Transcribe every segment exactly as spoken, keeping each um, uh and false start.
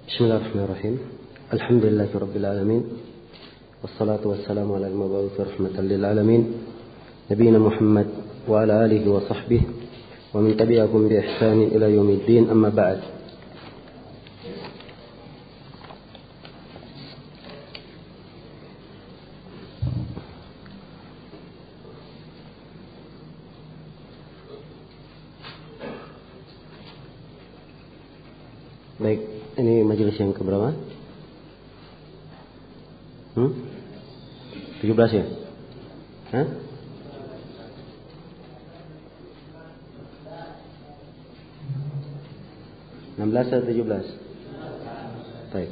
Bismillahirrahmanirrahim. Alhamdulillahirabbil alamin. Wassalatu wassalamu ala al-mab'uts rahmatan lil alamin. Nabiyina Muhammad wa ala alihi wa sahbihi wa man tabi'ahum bi ihsan ila yaumiddin. Amma ba'd. Baik, ini majelis yang keberapa? Hmm? tujuh belas ya? Hah? enam belas atau tujuh belas? Baik.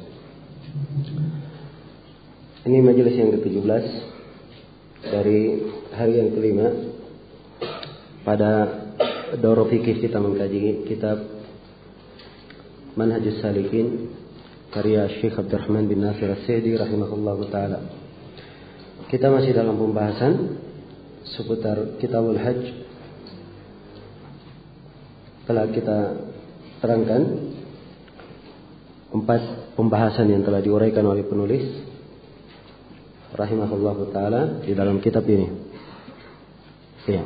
Ini majelis yang ke tujuh belas dari hari yang kelima pada Daurah Fikih kita mengkaji kitab Manhajus Salikin karya Syekh Abdurrahman bin Nasir As-Sa'di rahimahullahu taala. Kita masih dalam pembahasan seputar Kitabul Hajj. Telah kita terangkan empat pembahasan yang telah diuraikan oleh penulis rahimahullahu taala di dalam kitab ini. Ya.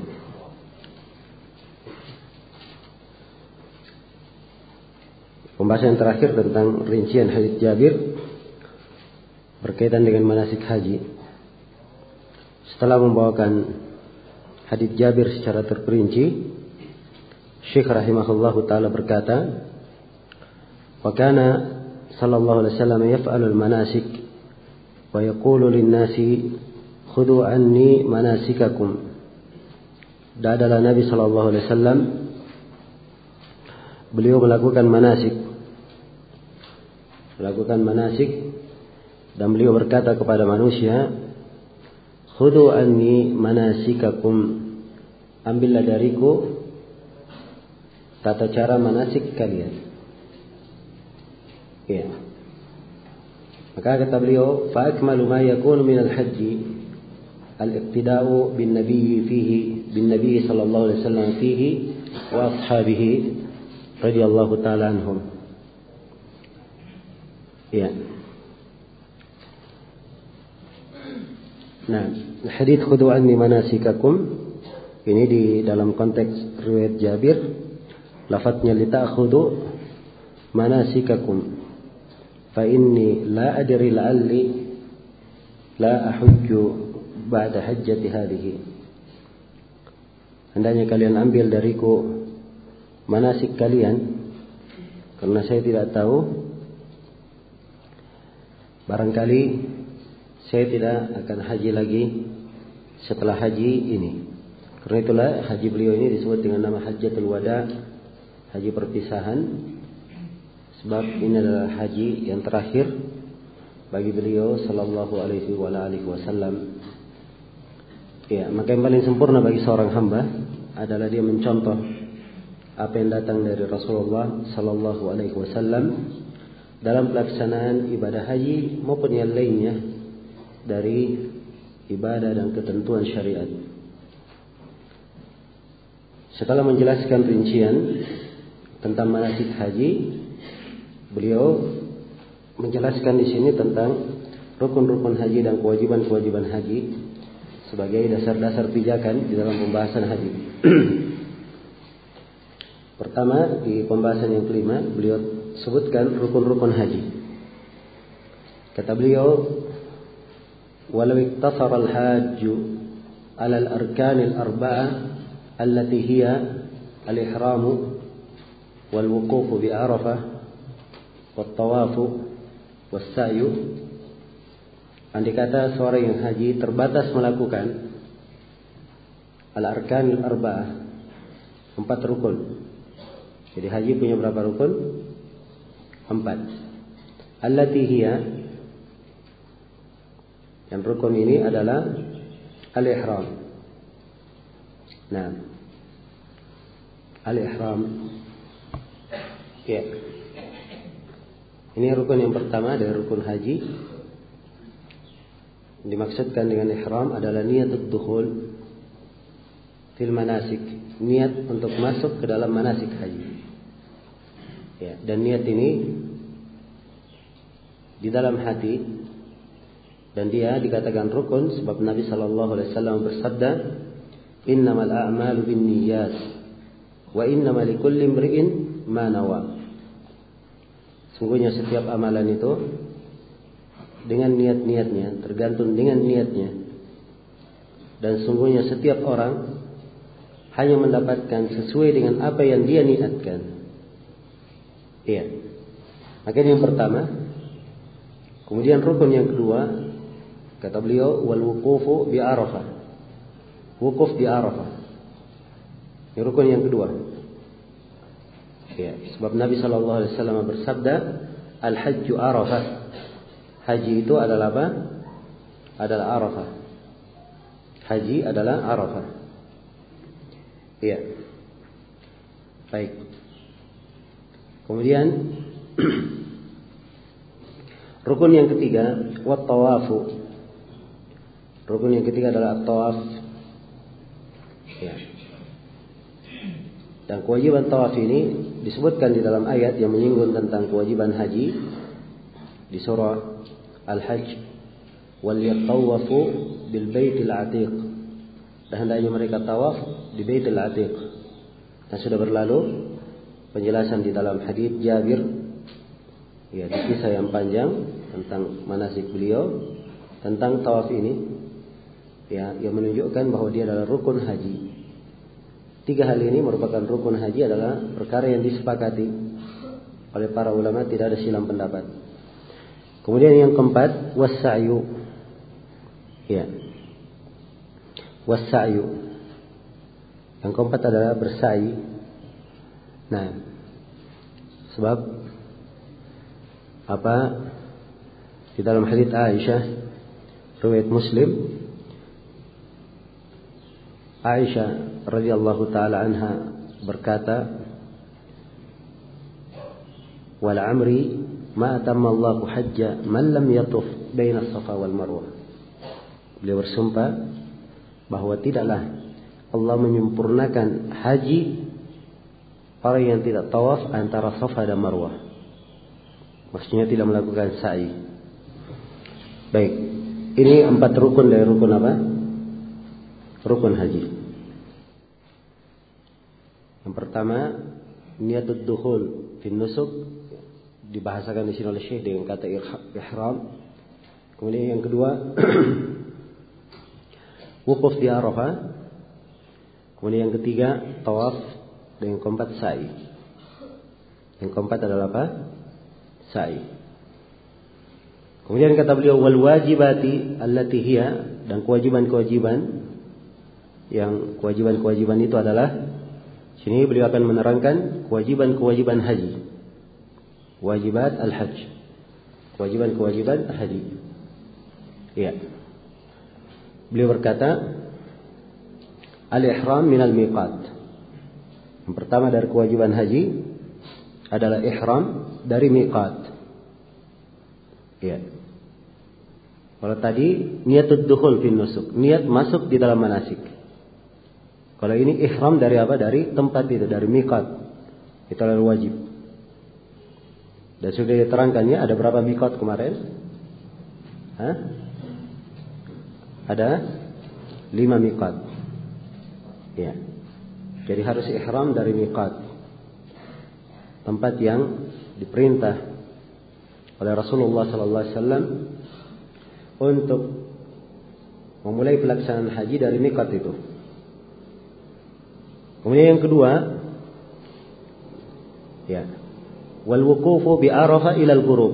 Pembahasan yang terakhir tentang rincian hadits Jabir berkaitan dengan manasik haji. Setelah membawakan hadits Jabir secara terperinci, Syekh rahimahullahu taala berkata, "Wa kana sallallahu alaihi wasallam yaf'alul manasik wa yaqulu lin-nasi khudhu anni manasikakum." Dan adalah Nabi sallallahu alaihi wasallam beliau melakukan manasik melakukan manasik dan beliau berkata kepada manusia, khudhu anni manasikakum, ambillah dariku tata cara manasik kalian. Ya. Maka kata beliau, fa akmalu ma yakunu min al-hajji al-iqtida'u bin nabiy fihi bin nabiy sallallahu alaihi wasallam fihi wa ashabihi radhiyallahu taala anhum. Ya. Nah, hadits khudhu anni manasikakum ini di dalam konteks riwayat Jabir, lafadznya li ta'khudhu manasikakum fa inni la adri la'alli la ahujju ba'da hajjati hadhihi. Hendaknya kalian ambil dariku manasik kalian karena saya tidak tahu, barangkali saya tidak akan haji lagi setelah haji ini. Karena itulah haji beliau ini disebut dengan nama Hajjatul Wada, haji perpisahan, sebab ini adalah haji yang terakhir bagi beliau sallallahu alaihi wa alihi wasallam. Ya, maka yang paling sempurna bagi seorang hamba adalah dia mencontoh apa yang datang dari Rasulullah sallallahu alaihi wasallam dalam pelaksanaan ibadah haji maupun yang lainnya dari ibadah dan ketentuan syariat. Setelah menjelaskan rincian tentang manasik haji, beliau menjelaskan di sini tentang rukun-rukun haji dan kewajiban-kewajiban haji sebagai dasar-dasar pijakan di dalam pembahasan haji. Pertama, di pembahasan yang kelima, beliau sebutkan rukun-rukun haji. Kata beliau, walau iktasara al-hajju ala al-arkan al-arba'ah allati hiya al-ihramu wal-wuqufu bi Arafah wat-tawafu was-sa'yu. Andai kata seorang yang haji terbatas melakukan al-arkan al-arba'ah, empat rukun. Jadi haji punya berapa rukun? Empat. Allati hiya, yang rukun ini adalah al-ihram. Nah, al-ihram. Ya. Ini rukun yang pertama dari rukun haji. Dimaksudkan dengan ihram adalah niatul dukhul fil manasik, niat untuk masuk ke dalam manasik haji. Ya, dan niat ini di dalam hati, dan dia dikatakan rukun sebab Nabi Shallallahu Alaihi Wasallam bersabda, "Innamal a'malu binniyat, wa innamal likulli imri'in ma nawa." Sungguhnya setiap amalan itu dengan niat-niatnya, tergantung dengan niatnya, dan sungguhnya setiap orang hanya mendapatkan sesuai dengan apa yang dia niatkan. Iya. Maka ini yang pertama. Kemudian rukun yang kedua, kata beliau, wal wuqufu bi Arafah. Wukuf di Arafah. Ini rukun yang kedua. Ya, sebab Nabi Shallallahu Alaihi Wasallam bersabda, al hajju Arafah. Haji itu adalah apa? Adalah Arafah. Haji adalah Arafah. Iya. Baik. Kemudian rukun yang ketiga, wat tawafu. Rukun yang ketiga adalah at-tawaf. Ya. Dan kewajiban tawaf ini disebutkan di dalam ayat yang menyinggung tentang kewajiban haji di surah Al-Hajj, wal yatawafu bil baitil atiq. Dan hendaknya mereka tawaf di Baitul Atiq. Dan sudah berlalu penjelasan di dalam hadis Jabir, ya, di kisah yang panjang tentang manasik beliau tentang tawaf ini, ya, yang menunjukkan bahwa dia adalah rukun haji. Tiga hal ini merupakan rukun haji, adalah perkara yang disepakati oleh para ulama, tidak ada silang pendapat. Kemudian yang keempat, was-sa'yu. Ya. Was-sa'yu. Yang keempat adalah bersa'i. Nah, sebab apa? Di dalam hadits Aisyah riwayat Muslim, Aisyah radhiyallahu taala anha berkata, "Wal amri ma atamma Allahu hajja man lam yatuf baina Safa wal Marwah." Beliau bersumpah bahwa tidaklah Allah menyempurnakan haji orang yang tidak tawaf antara Safa dan Marwah. Maksudnya tidak melakukan sa'i. Baik, ini empat rukun dari rukun apa? Rukun haji. Yang pertama, niatud dukhul fi nusuk, dibahasakan di sini oleh Syekh dengan kata ihram. Kemudian yang kedua, wukuf di Arafah. Kemudian yang ketiga, tawaf. Dan yang keempat, sa'i. Yang keempat adalah apa? Sa'i. Kemudian kata beliau, wal wajibati allati hiya, dan kewajiban-kewajiban, yang kewajiban-kewajiban itu adalah, sini beliau akan menerangkan kewajiban-kewajiban haji. Wajibat al-hajj. Kewajiban-kewajiban haji. Iya. Beliau berkata, al-ihram minal miqat. Yang pertama dari kewajiban haji adalah ihram dari miqat. Ya. Kalau tadi niatud dukhul fin nusuk, niat masuk di dalam manasik. Kalau ini ihram dari apa? Dari tempat itu, dari miqat. Itu adalah wajib. Dan sudah diterangkannya ada berapa miqat kemarin? Hah? Ada lima miqat. Ya. Jadi harus ihram dari miqat, tempat yang diperintah oleh Rasulullah sallallahu alaihi wasallam untuk memulai pelaksanaan haji dari miqat itu. Kemudian yang kedua, ya, wal wuqufu bi Arafah ila al-ghurub.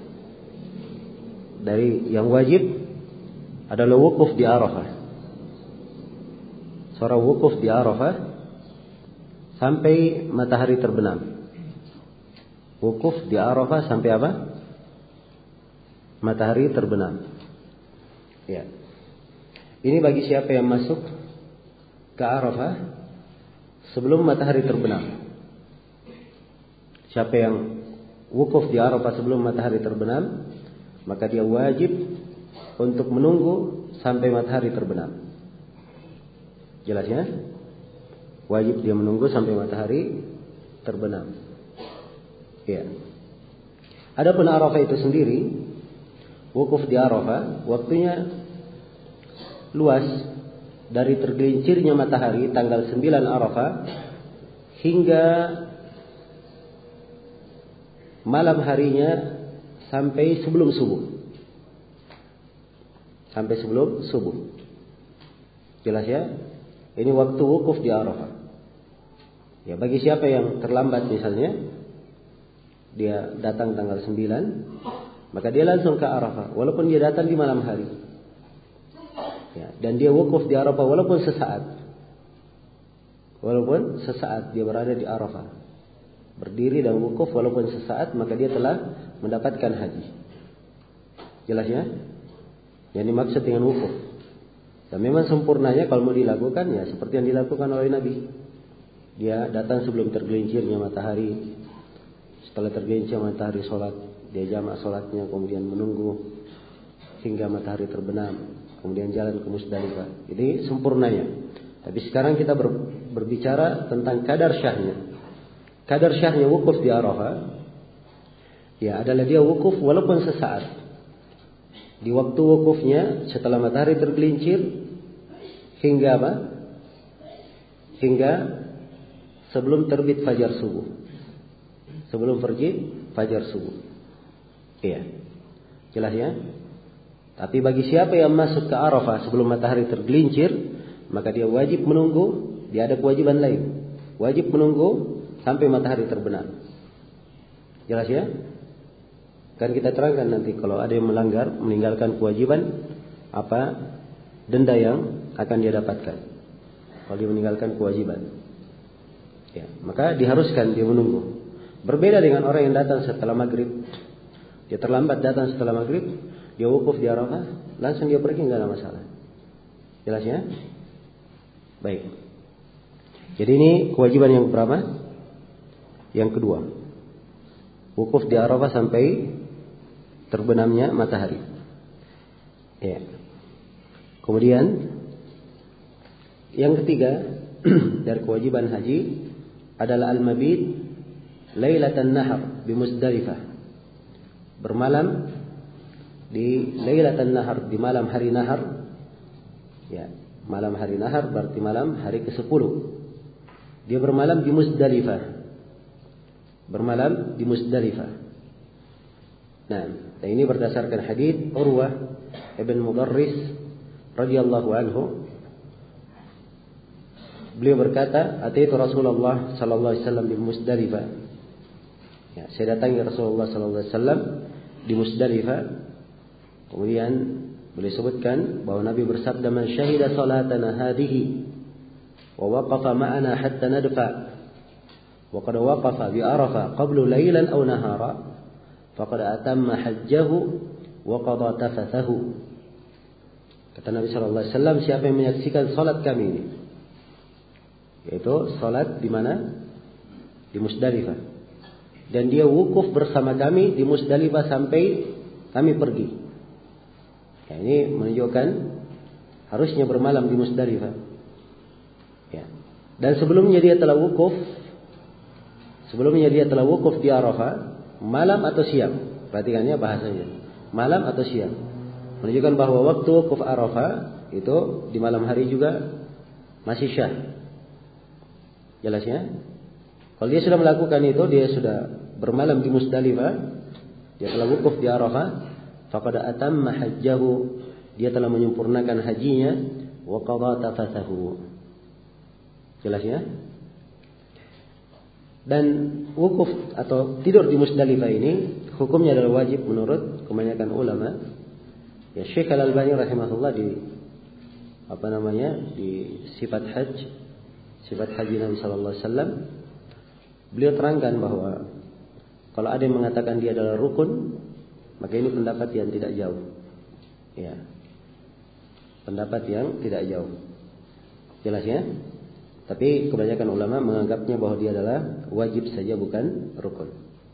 Dari yang wajib adalah wukuf di Arafah. Seorang wukuf di Arafah sampai matahari terbenam. Wukuf di Arafah sampai apa? Matahari terbenam. Ya. Ini bagi siapa yang masuk ke Arafah sebelum matahari terbenam. Siapa yang wukuf di Arafah sebelum matahari terbenam, maka dia wajib untuk menunggu sampai matahari terbenam. Jelasnya? Wajib dia menunggu sampai matahari terbenam. Ya. Adapun Arafah itu sendiri wukuf di Arafah waktunya luas dari tergelincirnya matahari tanggal sembilan Arafah hingga malam harinya sampai sebelum subuh. Sampai sebelum subuh. Jelas ya? Ini waktu wukuf di Arafah. Ya, bagi siapa yang terlambat misalnya, dia datang tanggal sembilan, maka dia langsung ke Arafah walaupun dia datang di malam hari. Ya, dan dia wukuf di Arafah walaupun sesaat. Walaupun sesaat dia berada di Arafah. Berdiri dan wukuf walaupun sesaat, maka dia telah mendapatkan haji. Jelas ya? Yang dimaksud dengan wukuf. Dan memang sempurnanya kalau mau dilakukan ya seperti yang dilakukan oleh Nabi. Dia datang sebelum tergelincirnya matahari. Setelah tergelincir matahari sholat, dia jamak sholatnya, kemudian menunggu hingga matahari terbenam, kemudian jalan ke Musdalifah. Ini sempurnanya. Tapi sekarang kita ber, berbicara tentang kadar syahnya. Kadar syahnya wukuf di Arafah, ya adalah dia wukuf walaupun sesaat. Di waktu wukufnya setelah matahari tergelincir hingga apa? Hingga sebelum terbit fajar subuh. Sebelum pergi fajar subuh. Iya. Jelas ya? Tapi bagi siapa yang masuk ke Arafah sebelum matahari tergelincir, maka dia wajib menunggu, dia ada kewajiban lain. Wajib menunggu sampai matahari terbenam. Jelas ya? Kan kita terangkan nanti kalau ada yang melanggar, meninggalkan kewajiban, apa denda yang akan dia dapatkan kalau dia meninggalkan kewajiban. Ya, maka diharuskan dia menunggu. Berbeda dengan orang yang datang setelah maghrib. Dia terlambat datang setelah maghrib, dia wukuf di Arafah, langsung dia pergi, nggak ada masalah. Jelas ya? Baik. Jadi ini kewajiban yang pertama. Yang kedua, wukuf di Arafah sampai terbenamnya matahari. Ya. Kemudian yang ketiga dari kewajiban haji adalah al-mabit lailatan nahar di Musdalifah. Bermalam di lailatan nahar, di malam hari nahar. Ya, malam hari nahar berarti malam hari kesepuluh. Dia bermalam di Musdalifah. Bermalam di Musdalifah. Nah, dan ini berdasarkan hadis Urwah ibn Mudarris radhiyallahu anhu. Beliau berkata, "Ataitu Rasulullah sallallahu alaihi wasallam di Musdalifah." Ya, saya datangi Rasulullah sallallahu alaihi wasallam di Musdalifah. Kemudian beliau sebutkan bahwa Nabi bersabda, "Man syahida salatana hadhihi wa waqafa ma'ana hatta nadfa wa qad waqafa bi Arafah qabla lailan aw nahara faqad atamma hajjahu wa qada tafathahu." Kata Nabi sallallahu alaihi wasallam, siapa yang menyaksikan salat kami ini, yaitu salat di mana? Di Musdalifah. Dan dia wukuf bersama kami di Musdalifah sampai kami pergi. Ya, ini menunjukkan harusnya bermalam di Musdalifah. Ya. Dan sebelumnya dia telah wukuf. Sebelumnya dia telah wukuf di Arafah, malam atau siang. Perhatikannya bahasanya. Malam atau siang. Menunjukkan bahwa waktu wukuf Arafah itu di malam hari juga masih syah. Jelas ya? Kalau dia sudah melakukan itu, dia sudah bermalam di Musdalifah, dia telah wukuf di Arafah, faqad atamma hajjahu, dia telah menyempurnakan hajinya, wa qada tafathahu. Jelas ya? Dan wukuf atau tidur di Musdalifah ini hukumnya adalah wajib menurut kebanyakan ulama. Ya, Syekh Al-Albani rahimahullah di apa namanya? Di sifat haji, sifat haji Nabi sallallahu alaihi wasallam, beliau terangkan bahwa kalau ada yang mengatakan dia adalah rukun, maka ini pendapat yang tidak jauh. Ya. Pendapat yang tidak jauh. Jelas ya? Tapi kebanyakan ulama menganggapnya bahwa dia adalah wajib saja, bukan rukun.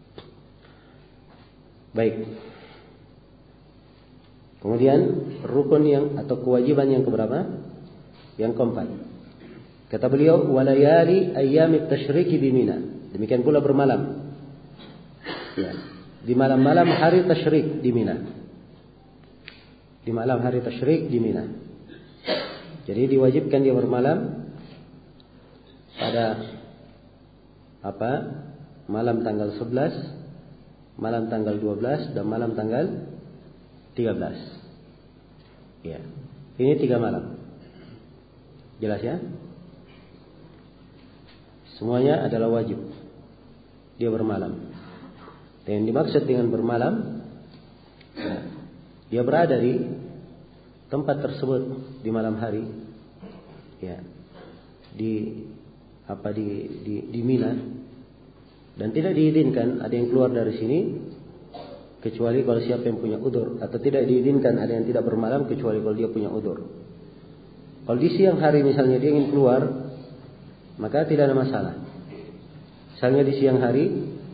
Baik. Kemudian rukun yang atau kewajiban yang keberapa? Yang keempat. Kata beliau, walayali ayyamit tasyriki di Mina. Demikian pula bermalam. Ya. Di malam-malam hari tasyrik di Mina. di malam hari tasyrik di Mina. Jadi diwajibkan dia bermalam pada apa? Malam tanggal sebelas, malam tanggal dua belas dan malam tanggal tiga belas. Ya. Ini tiga malam. Jelas ya? Semuanya adalah wajib dia bermalam. Dan yang dimaksud dengan bermalam, ya, dia berada di tempat tersebut di malam hari, ya, di apa di di, di Mina, dan tidak diizinkan ada yang keluar dari sini kecuali kalau siapa yang punya udzur, atau tidak diizinkan ada yang tidak bermalam kecuali kalau dia punya udzur. Kalau di siang hari misalnya dia ingin keluar, maka tidak ada masalah. Misalnya di siang hari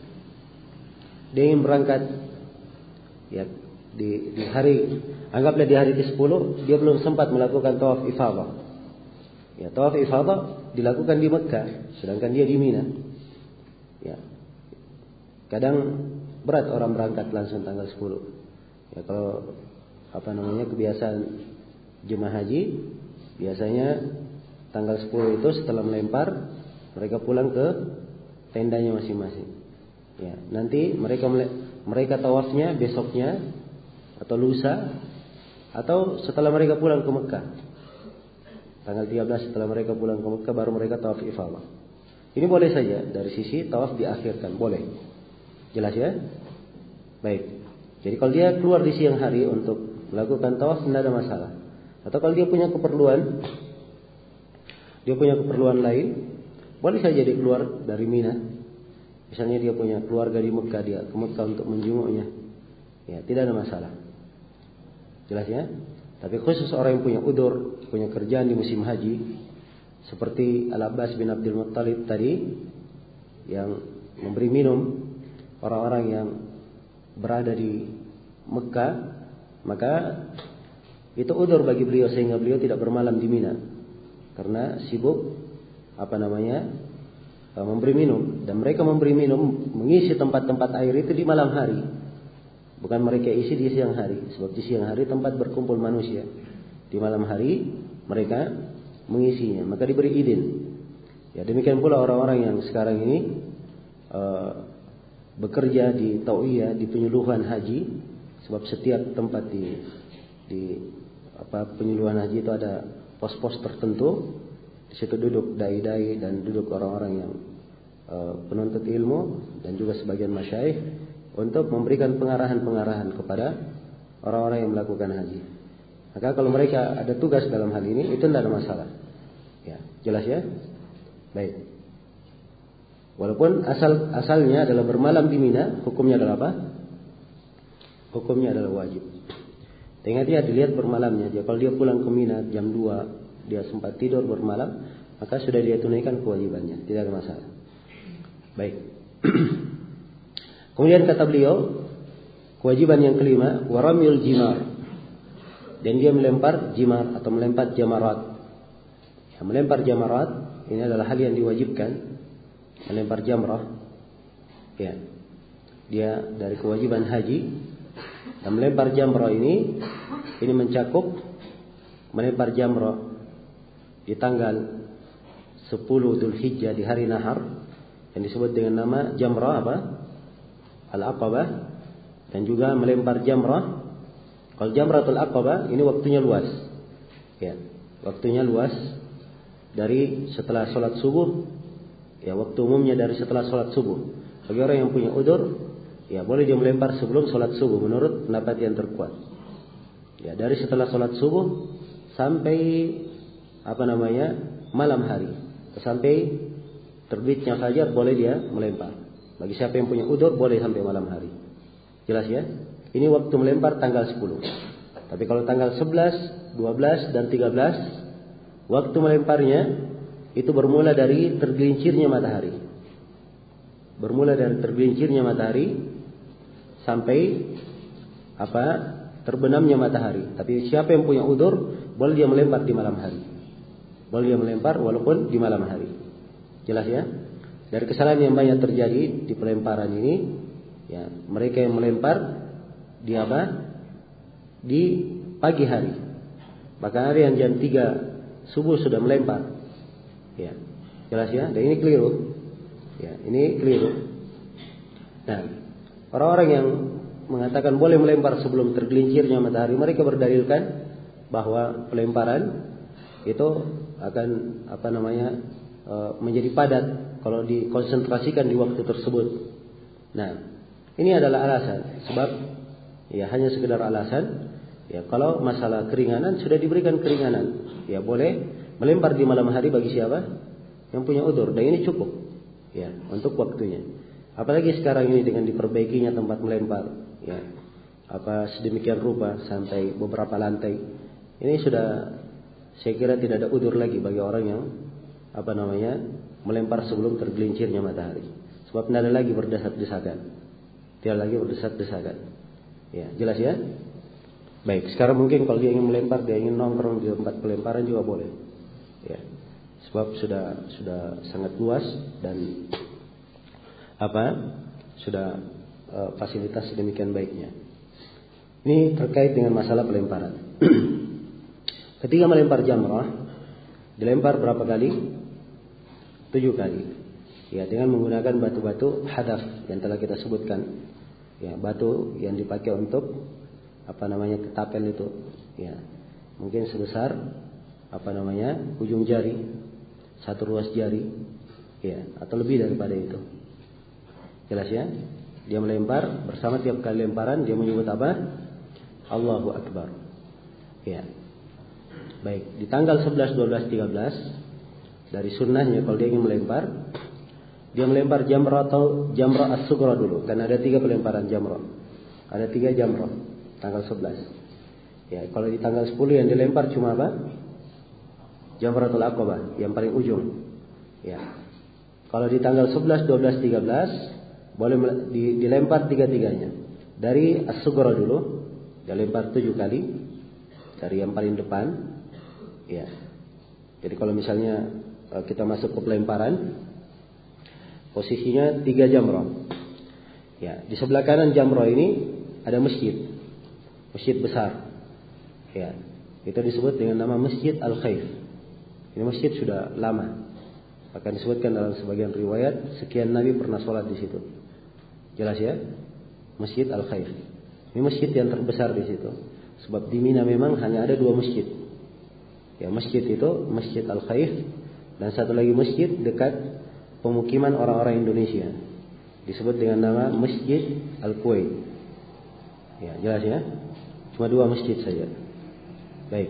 dia ingin berangkat, ya, di, di hari, anggaplah di hari ke sepuluh dia belum sempat melakukan tawaf ifadah. Ya, tawaf ifadah dilakukan di Mekah, sedangkan dia di Mina. Ya. Kadang berat orang berangkat langsung tanggal sepuluh. Ya, kalau apa namanya kebiasaan jemaah haji, biasanya tanggal sepuluh itu setelah melempar mereka pulang ke tendanya masing-masing. Ya, nanti mereka mereka tawafnya besoknya atau lusa atau setelah mereka pulang ke Mekah. Tanggal tiga belas setelah mereka pulang ke Mekah baru mereka tawaf ifadah. Ini boleh saja dari sisi tawaf diakhirkan, boleh. Jelas ya? Baik. Jadi kalau dia keluar di siang hari untuk melakukan tawaf tidak ada masalah. Atau kalau dia punya keperluan, dia punya keperluan lain, boleh saja dia keluar dari Mina. Misalnya dia punya keluarga di Mekah, dia ke Mekah untuk menjenguknya. Ya, tidak ada masalah. Jelas ya? Tapi khusus orang yang punya udzur, punya kerjaan di musim haji, seperti Al-Abbas bin Abdul Muttalib tadi yang memberi minum orang-orang yang berada di Mekah, maka itu udzur bagi beliau sehingga beliau tidak bermalam di Mina karena sibuk apa namanya memberi minum, dan mereka memberi minum mengisi tempat-tempat air itu di malam hari, bukan mereka isi di siang hari. Sebab di siang hari tempat berkumpul manusia, di malam hari mereka mengisinya, maka diberi izin. Ya, demikian pula orang-orang yang sekarang ini uh, bekerja di tauiyah, di penyuluhan haji, sebab setiap tempat di di apa penyuluhan haji itu ada pos-pos tertentu. Di situ duduk dai-dai dan duduk orang-orang yang uh, penuntut ilmu dan juga sebagian masyayikh untuk memberikan pengarahan-pengarahan kepada orang-orang yang melakukan haji. Maka kalau mereka ada tugas dalam hal ini, itu tidak ada masalah. Ya, jelas ya? Baik. Walaupun asal asalnya adalah bermalam di Mina, hukumnya adalah apa? Hukumnya adalah wajib. Ingat ya, dilihat bermalamnya. Jadi kalau dia pulang ke Mina jam dua, dia sempat tidur bermalam, maka sudah dia tunaikan kewajibannya, tidak ada masalah. Baik. Kemudian kata beliau, kewajiban yang kelima, waramil jimar. Dan dia melempar jimar atau melempar jamarat. Ya, melempar jamarat ini adalah hal yang diwajibkan. Melempar jamrah, ya, dia dari kewajiban haji. Dan melempar jamrah ini, ini mencakup melempar jamrah di tanggal sepuluh Dzulhijjah di hari Nahar yang disebut dengan nama jamrah apa? Al-Aqabah, dan juga melempar jamrah. Kalau jamratul Aqabah ini waktunya luas. Ya, waktunya luas dari setelah sholat subuh. Ya, waktu umumnya dari setelah sholat subuh. Bagi orang yang punya udzur, ya boleh dia melempar sebelum sholat subuh menurut pendapat yang terkuat. Ya, dari setelah sholat subuh sampai apa namanya malam hari, sampai terbitnya fajar boleh dia melempar. Bagi siapa yang punya udzur boleh sampai malam hari. Jelas ya? Ini waktu melempar tanggal sepuluh. Tapi kalau tanggal sebelas, dua belas dan tiga belas, waktu melemparnya itu bermula dari tergelincirnya matahari. Bermula dari tergelincirnya matahari sampai apa? Terbenamnya matahari. Tapi siapa yang punya udzur boleh dia melempar di malam hari. Boleh dia melempar walaupun di malam hari. Jelas ya? Dari kesalahan yang banyak terjadi di pelemparan ini, ya, mereka yang melempar di apa? Di pagi hari. Bahkan ada yang jam tiga subuh sudah melempar. Ya, jelas ya. Dan ini keliru. Ya, ini keliru. Nah, orang-orang yang mengatakan boleh melempar sebelum tergelincirnya matahari, mereka berdalilkan bahwa pelemparan itu akan apa namanya e, menjadi padat kalau dikonsentrasikan di waktu tersebut. Nah, ini adalah alasan. Sebab ya hanya sekedar alasan. Ya, kalau masalah keringanan sudah diberikan keringanan. Ya, boleh melempar di malam hari bagi siapa yang punya udzur, dan ini cukup ya untuk waktunya. Apalagi sekarang ini dengan diperbaikinya tempat melempar, ya apa sedemikian rupa sampai beberapa lantai, ini sudah saya kira tidak ada udzur lagi bagi orang yang apa namanya melempar sebelum tergelincirnya matahari. Sebab tidak ada lagi berdesak-desakan, tidak lagi berdesak-desakan. Ya, jelas ya. Baik, sekarang mungkin kalau dia ingin melempar, dia ingin nongkrong di tempat pelemparan juga boleh. Ya, sebab sudah sudah sangat luas dan apa sudah uh, fasilitas sedemikian baiknya. Ini terkait dengan masalah pelemparan. Ketika melempar jamrah, dilempar berapa kali? Tujuh kali. Ya, dengan menggunakan batu-batu hadaf yang telah kita sebutkan. Ya, batu yang dipakai untuk apa namanya ketapel itu. Ya, mungkin sebesar apa namanya ujung jari, satu ruas jari, ya, atau lebih daripada itu. Jelas ya? Dia melempar, bersama tiap kali lemparan dia menyebut apa? Allahu Akbar. Ya. Baik, di tanggal sebelas, dua belas, tiga belas dari sunnahnya kalau dia ingin melempar, dia melempar jamrah atau jamrah as-sughra dulu, karena ada tiga pelemparan jamrah. Ada tiga jamrah tanggal sebelas. Ya, kalau di tanggal sepuluh yang dilempar cuma apa? Jamratul Aqabah yang paling ujung. Ya. Kalau di tanggal sebelas, dua belas, tiga belas boleh dilempar tiga-tiganya. Dari as-sughra dulu, dia lempar tujuh kali dari yang paling depan. Ya. Jadi kalau misalnya kita masuk ke pelemparan, posisinya tiga jamrah. Ya, di sebelah kanan jamrah ini ada masjid. Masjid besar. Ya. Itu disebut dengan nama Masjid Al-Khaif. Ini masjid sudah lama. Akan disebutkan dalam sebagian riwayat sekian Nabi pernah sholat di situ. Jelas ya? Masjid Al-Khaif. Ini masjid yang terbesar di situ. Sebab di Mina memang hanya ada dua masjid. Ya, masjid itu Masjid Al-Khaif dan satu lagi masjid dekat pemukiman orang-orang Indonesia. Disebut dengan nama Masjid Al-Kuwait. Ya, jelas ya? Cuma dua masjid saja. Baik.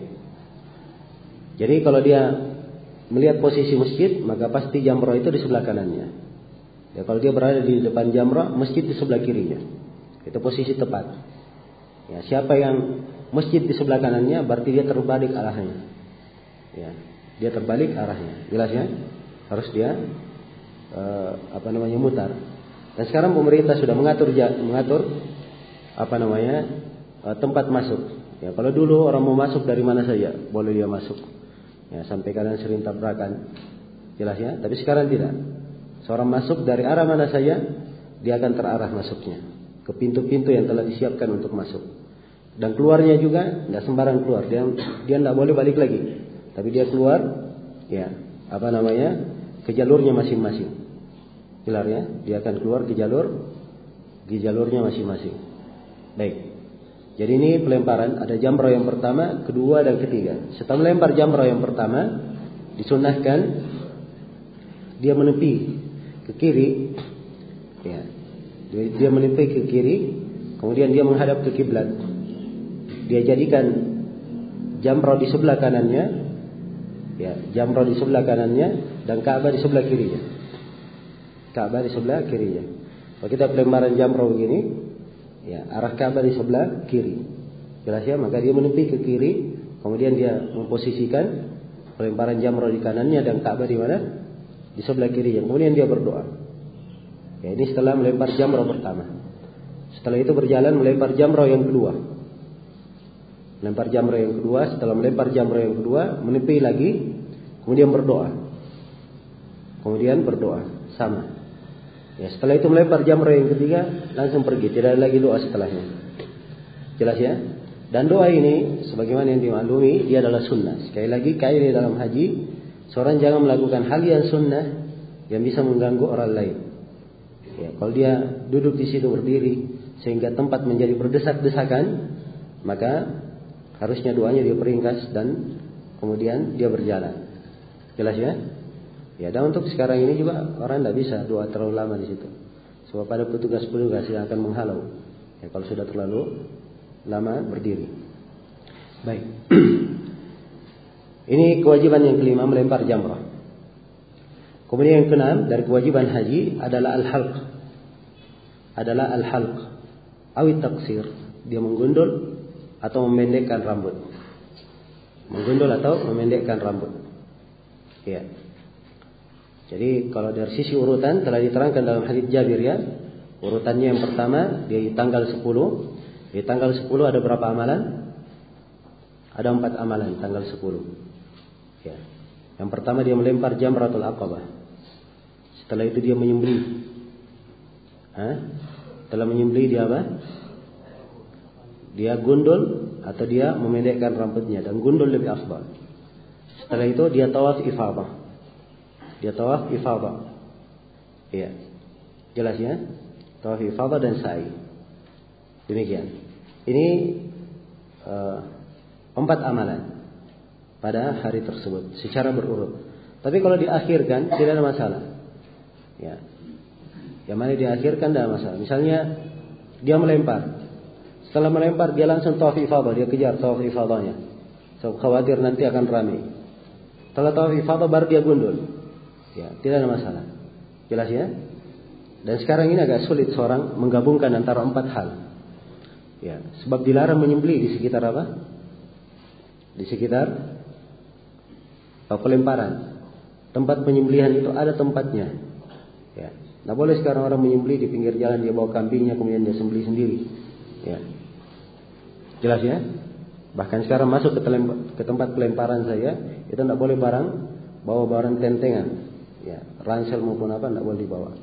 Jadi kalau dia melihat posisi masjid, maka pasti jamrah itu di sebelah kanannya. Ya, kalau dia berada di depan jamrah, masjid di sebelah kirinya. Itu posisi tepat. Ya, siapa yang masjid di sebelah kanannya, berarti dia terbalik arahnya. Ya, dia terbalik arahnya. Jelas ya? Harus dia uh, apa namanya mutar. Dan sekarang pemerintah sudah mengatur mengatur apa namanya uh, tempat masuk. Ya, kalau dulu orang mau masuk dari mana saja, boleh dia masuk. Ya, sampai kalian sering tabrakan. Jelas ya? Tapi sekarang tidak. Seorang masuk dari arah mana saja, dia akan terarah masuknya ke pintu-pintu yang telah disiapkan untuk masuk. Dan keluarnya juga tidak sembarang keluar. Dia dia tidak boleh balik lagi. Tapi dia keluar, ya, apa namanya? Ke jalurnya masing-masing. Jelas ya? Dia akan keluar ke jalur di jalurnya masing-masing. Baik. Jadi ini pelemparan, ada jamrah yang pertama, kedua dan ketiga. Setelah melempar jamrah yang pertama, disunnahkan dia menepi ke kiri, ya. Dia menepi ke kiri, kemudian dia menghadap ke kiblat. Dia jadikan jamrah di sebelah kanannya, ya, jamrah di sebelah kanannya dan Ka'bah di sebelah kirinya. Ka'bah di sebelah kirinya. Kalau kita pelemparan jamrah begini, ya, arah Ka'bah di sebelah kiri. Jelas ya? Maka dia menepi ke kiri, kemudian dia memposisikan pelemparan jamrah di kanannya dan Ka'bah di mana? Di sebelah kirinya. Kemudian dia berdoa. Ya, ini setelah melempar jamrah pertama. Setelah itu berjalan melempar jamrah yang kedua. Melempar jamrah yang kedua, setelah melempar jamrah yang kedua, menepi lagi, kemudian berdoa. Kemudian berdoa, sama. Ya, setelah itu melempar jamrah yang ketiga, langsung pergi, tidak ada lagi doa setelahnya. Jelas ya? Dan doa ini sebagaimana yang dimaklumi dia adalah sunnah. Sekali lagi kaidah dalam haji, seorang jangan melakukan hal yang sunnah yang bisa mengganggu orang lain. Ya, kalau dia duduk di situ berdiri sehingga tempat menjadi berdesak-desakan, maka harusnya doanya dia peringkas dan kemudian dia berjalan. Jelas ya? Ya, dan untuk sekarang ini juga orang tidak bisa doa terlalu lama di situ. Sebab ada petugas-petugas yang akan menghalau. Ya, kalau sudah terlalu lama berdiri. Baik. Ini kewajiban yang kelima, melempar jamrah. Kemudian yang keenam dari kewajiban haji adalah al-halq. Adalah al-halq. Awit taksir. Dia menggundul atau memendekkan rambut. Menggundul atau memendekkan rambut. Ya. Jadi kalau dari sisi urutan telah diterangkan dalam hadits Jabir ya. Urutannya yang pertama di tanggal sepuluh. Di tanggal sepuluh ada berapa amalan? Ada empat amalan tanggal sepuluh. Ya. Yang pertama dia melempar jamratul aqabah. Setelah itu dia menyembelih. Hah? Setelah menyembelih dia apa? Dia gundul atau dia memendekkan rambutnya, dan gundul lebih afdal. Setelah itu dia tawaf ifadah. Dia tawaf ifadah. Iya. Jelas ya? Tawaf ifadah dan sa'i. Demikian. Ini uh, empat amalan pada hari tersebut secara berurut. Tapi kalau diakhirkan tidak ada masalah. Ya. Yang mana diakhirkan tidak ada masalah. Misalnya dia melempar. Setelah melempar dia langsung tawaf ifadah, dia kejar tawaf ifadahnya. So, khawatir nanti akan ramai. Setelah tawaf ifadah baru dia gundul. Ya, tidak ada masalah. Jelas ya? Dan sekarang ini agak sulit seorang menggabungkan antara empat hal. Ya, sebab dilarang menyembelih di sekitar apa? Di sekitar pelemparan. Tempat penyembelihan itu ada tempatnya. Ya, tidak boleh sekarang orang menyembelih di pinggir jalan, dia bawa kambingnya kemudian dia sembelih sendiri. Ya, jelas ya? Bahkan sekarang masuk ke, ke tempat pelemparan saya itu tidak boleh barang bawa barang tentengan. Ya, ransel maupun apa tidak boleh dibawa.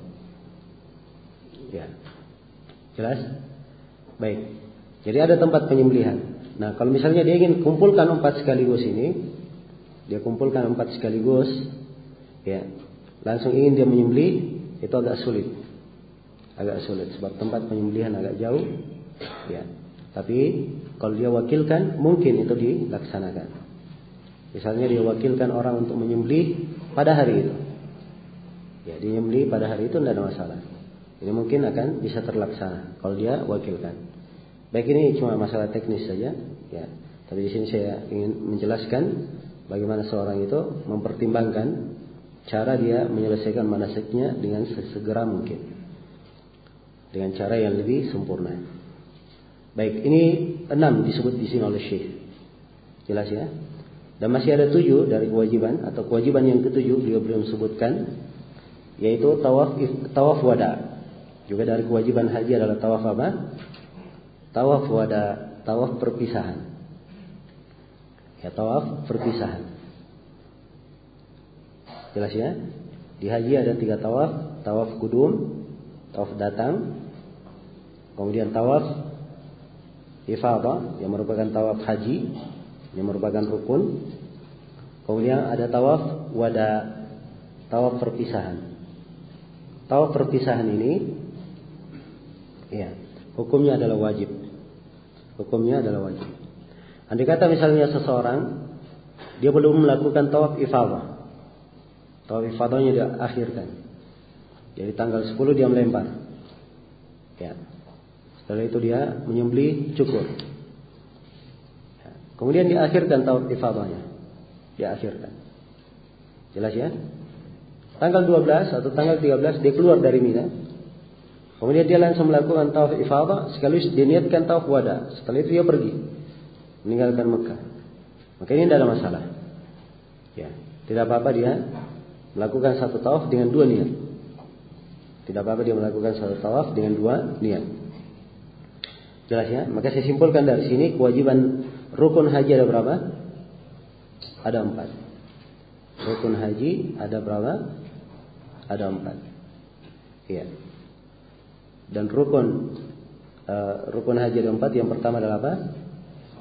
Ya, jelas? Baik. Jadi ada tempat penyembelihan. Nah, kalau misalnya dia ingin kumpulkan empat sekaligus ini, dia kumpulkan empat sekaligus, ya, langsung ingin dia menyembelih, itu agak sulit, agak sulit, sebab tempat penyembelihan agak jauh, ya. Tapi kalau dia wakilkan, mungkin itu dilaksanakan. Misalnya dia wakilkan orang untuk menyembelih pada hari itu, ya, dia menyembelih pada hari itu tidak ada masalah. Ini mungkin akan bisa terlaksana kalau dia wakilkan. Baik, ini cuma masalah teknis saja, ya. Tapi di sini saya ingin menjelaskan bagaimana seorang itu mempertimbangkan cara dia menyelesaikan manasiknya dengan sesegera mungkin, dengan cara yang lebih sempurna. Baik, ini enam disebut di sini oleh Syekh. Jelas ya? Dan masih ada tujuh dari kewajiban atau kewajiban yang ketujuh beliau belum sebutkan, yaitu tawaf tawaf wada. Juga dari kewajiban haji adalah tawaf apa? Tawaf wada, tawaf perpisahan. Ya, tawaf perpisahan. Jelas ya? Di haji ada tiga tawaf, tawaf kudum, tawaf datang, kemudian tawaf ifadah yang merupakan tawaf haji, yang merupakan rukun. Kemudian ada tawaf wada, tawaf perpisahan. Tawaf perpisahan ini, ya, hukumnya adalah wajib. Hukumnya adalah wajib. Andai kata misalnya seseorang dia belum melakukan tawaf ifadah, tawaf ifadahnya dia akhirkan. Jadi tanggal sepuluh dia melempar. Ya. Setelah itu dia menyembelih cukur. Ya. Kemudian dia akhirkan tawaf ifadahnya. Dia akhirkan. Jelas ya? Tanggal dua belas atau tanggal tiga belas dia keluar dari Mina. Kemudian dia langsung melakukan tawaf ifadah, sekaligus dia niatkan tawaf wada. Setelah itu dia pergi meninggalkan Mekah. Maka ini tidak ada masalah. Ya, tidak apa-apa dia melakukan satu tawaf dengan dua niat. Tidak apa-apa dia melakukan satu tawaf dengan dua niat. Jelas ya? Maka saya simpulkan dari sini kewajiban rukun haji ada berapa? Ada empat. Rukun haji ada berapa? Ada empat. Iya. Dan rukun uh, rukun haji ada empat. Yang pertama adalah apa?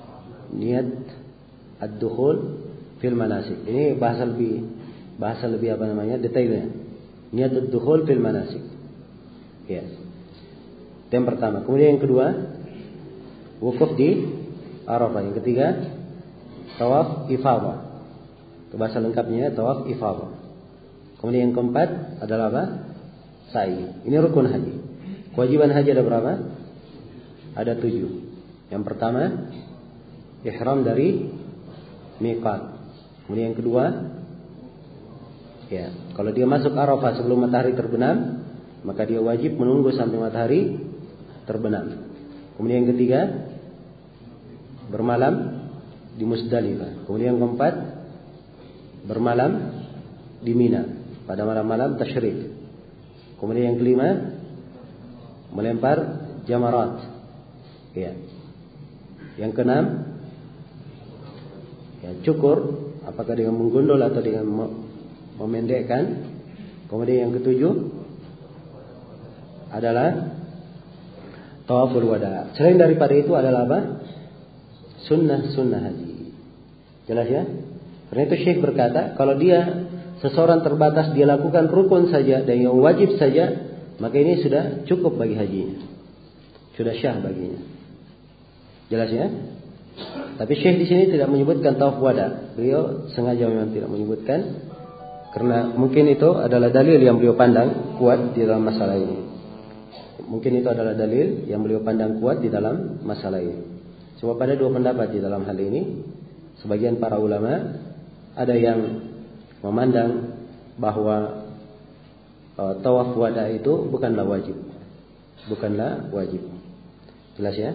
niat ad-dukhul fil manasik. Ini bahasa lebih bahasa lebih apa namanya? Detailnya. Niat ad-dukhul fil manasik. Ya. Itu yang pertama. Kemudian yang kedua, wukuf di Arafah. Yang ketiga, tawaf ifadah. Itu bahasa lengkapnya tawaf ifadah. Kemudian yang keempat adalah apa? Sa'i. Ini rukun haji. Kewajiban haji ada berapa? Ada tujuh. Yang pertama, ihram dari miqat. Kemudian yang kedua, ya, kalau dia masuk Arafah sebelum matahari terbenam, maka dia wajib menunggu sampai matahari terbenam. Kemudian yang ketiga, bermalam di Musdalifah. Kemudian yang keempat, bermalam di Mina pada malam-malam tasyrik. Kemudian yang kelima, melempar jamarat. Ya. Yang keenam, ya, cukur, apakah dengan menggundul atau dengan memendekkan. Kemudian yang ketujuh adalah tawaful wada. Selain daripada itu adalah apa? Sunnah-sunnah haji. Jelas ya? Karena itu Syekh berkata, kalau dia seseorang terbatas dia lakukan rukun saja dan yang wajib saja, maka ini sudah cukup bagi hajinya. Sudah syah baginya. Jelas ya? Tapi Syekh di sini tidak menyebutkan tawaf wada. Beliau sengaja memang tidak menyebutkan karena mungkin itu adalah dalil yang beliau pandang kuat di dalam masalah ini. Mungkin itu adalah dalil yang beliau pandang kuat di dalam masalah ini. Sebab ada dua pendapat di dalam hal ini. Sebagian para ulama ada yang memandang bahwa uh, tawaf wada itu bukanlah wajib. Bukanlah wajib. Jelas ya?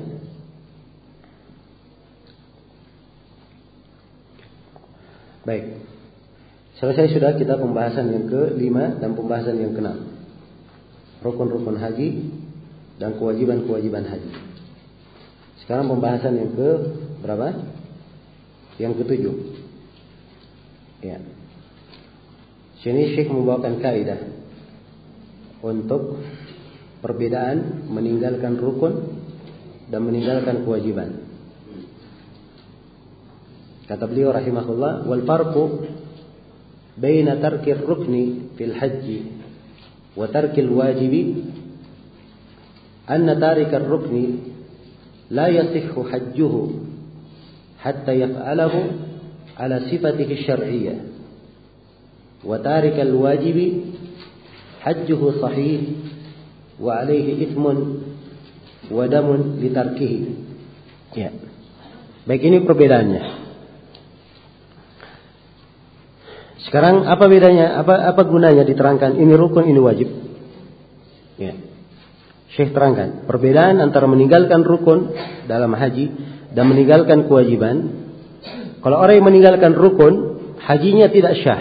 Baik. Selesai sudah kita pembahasan yang kelima dan pembahasan yang keenam. Rukun-rukun haji dan kewajiban-kewajiban haji. Sekarang pembahasan yang ke berapa? Yang ketujuh. Ya. Sini Syekh membawakan kaidah untuk perbedaan meninggalkan rukun dan meninggalkan kewajiban. Kata beliau rahimahullah, wal farqu baina tarki rukni fil haji wa tarki al-wajibi anna tarika ar-rukni la yasihhu hajjuhu hatta yaf'alahu ala sifatihi asy-syar'iyyah wa tarika al-wajibi hajjuhu sahih wa alayhi ithmun wa damun li tarkihi. Ya. Baik, ini perbedaannya. Sekarang apa bedanya? Apa apa gunanya diterangkan ini rukun, ini wajib? Ya. Syekh terangkan perbedaan antara meninggalkan rukun dalam haji dan meninggalkan kewajiban. Kalau orang yang meninggalkan rukun, hajinya tidak syah.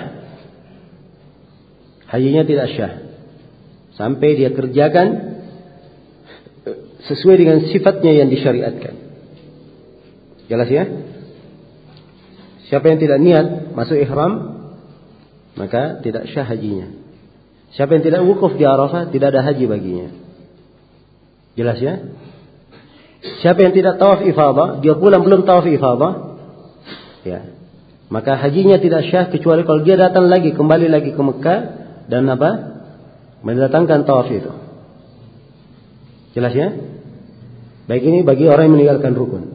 Hajinya tidak syah. Sampai dia kerjakan sesuai dengan sifatnya yang disyariatkan. Jelas ya? Siapa yang tidak niat masuk ihram, maka tidak syah hajinya. Siapa yang tidak wukuf di Arafah, tidak ada haji baginya. Jelas ya? Siapa yang tidak tawaf ifadah, dia pulang belum tawaf ifadah, ya, maka hajinya tidak syah kecuali kalau dia datang lagi, kembali lagi ke Mekah dan apa? Mendatangkan tawaf itu. Jelas ya? Baik, ini bagi orang yang meninggalkan rukun.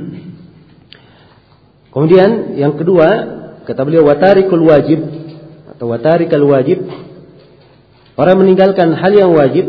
Kemudian yang kedua, kata beliau watarikul wajib atau watarikal wajib, orang meninggalkan hal yang wajib,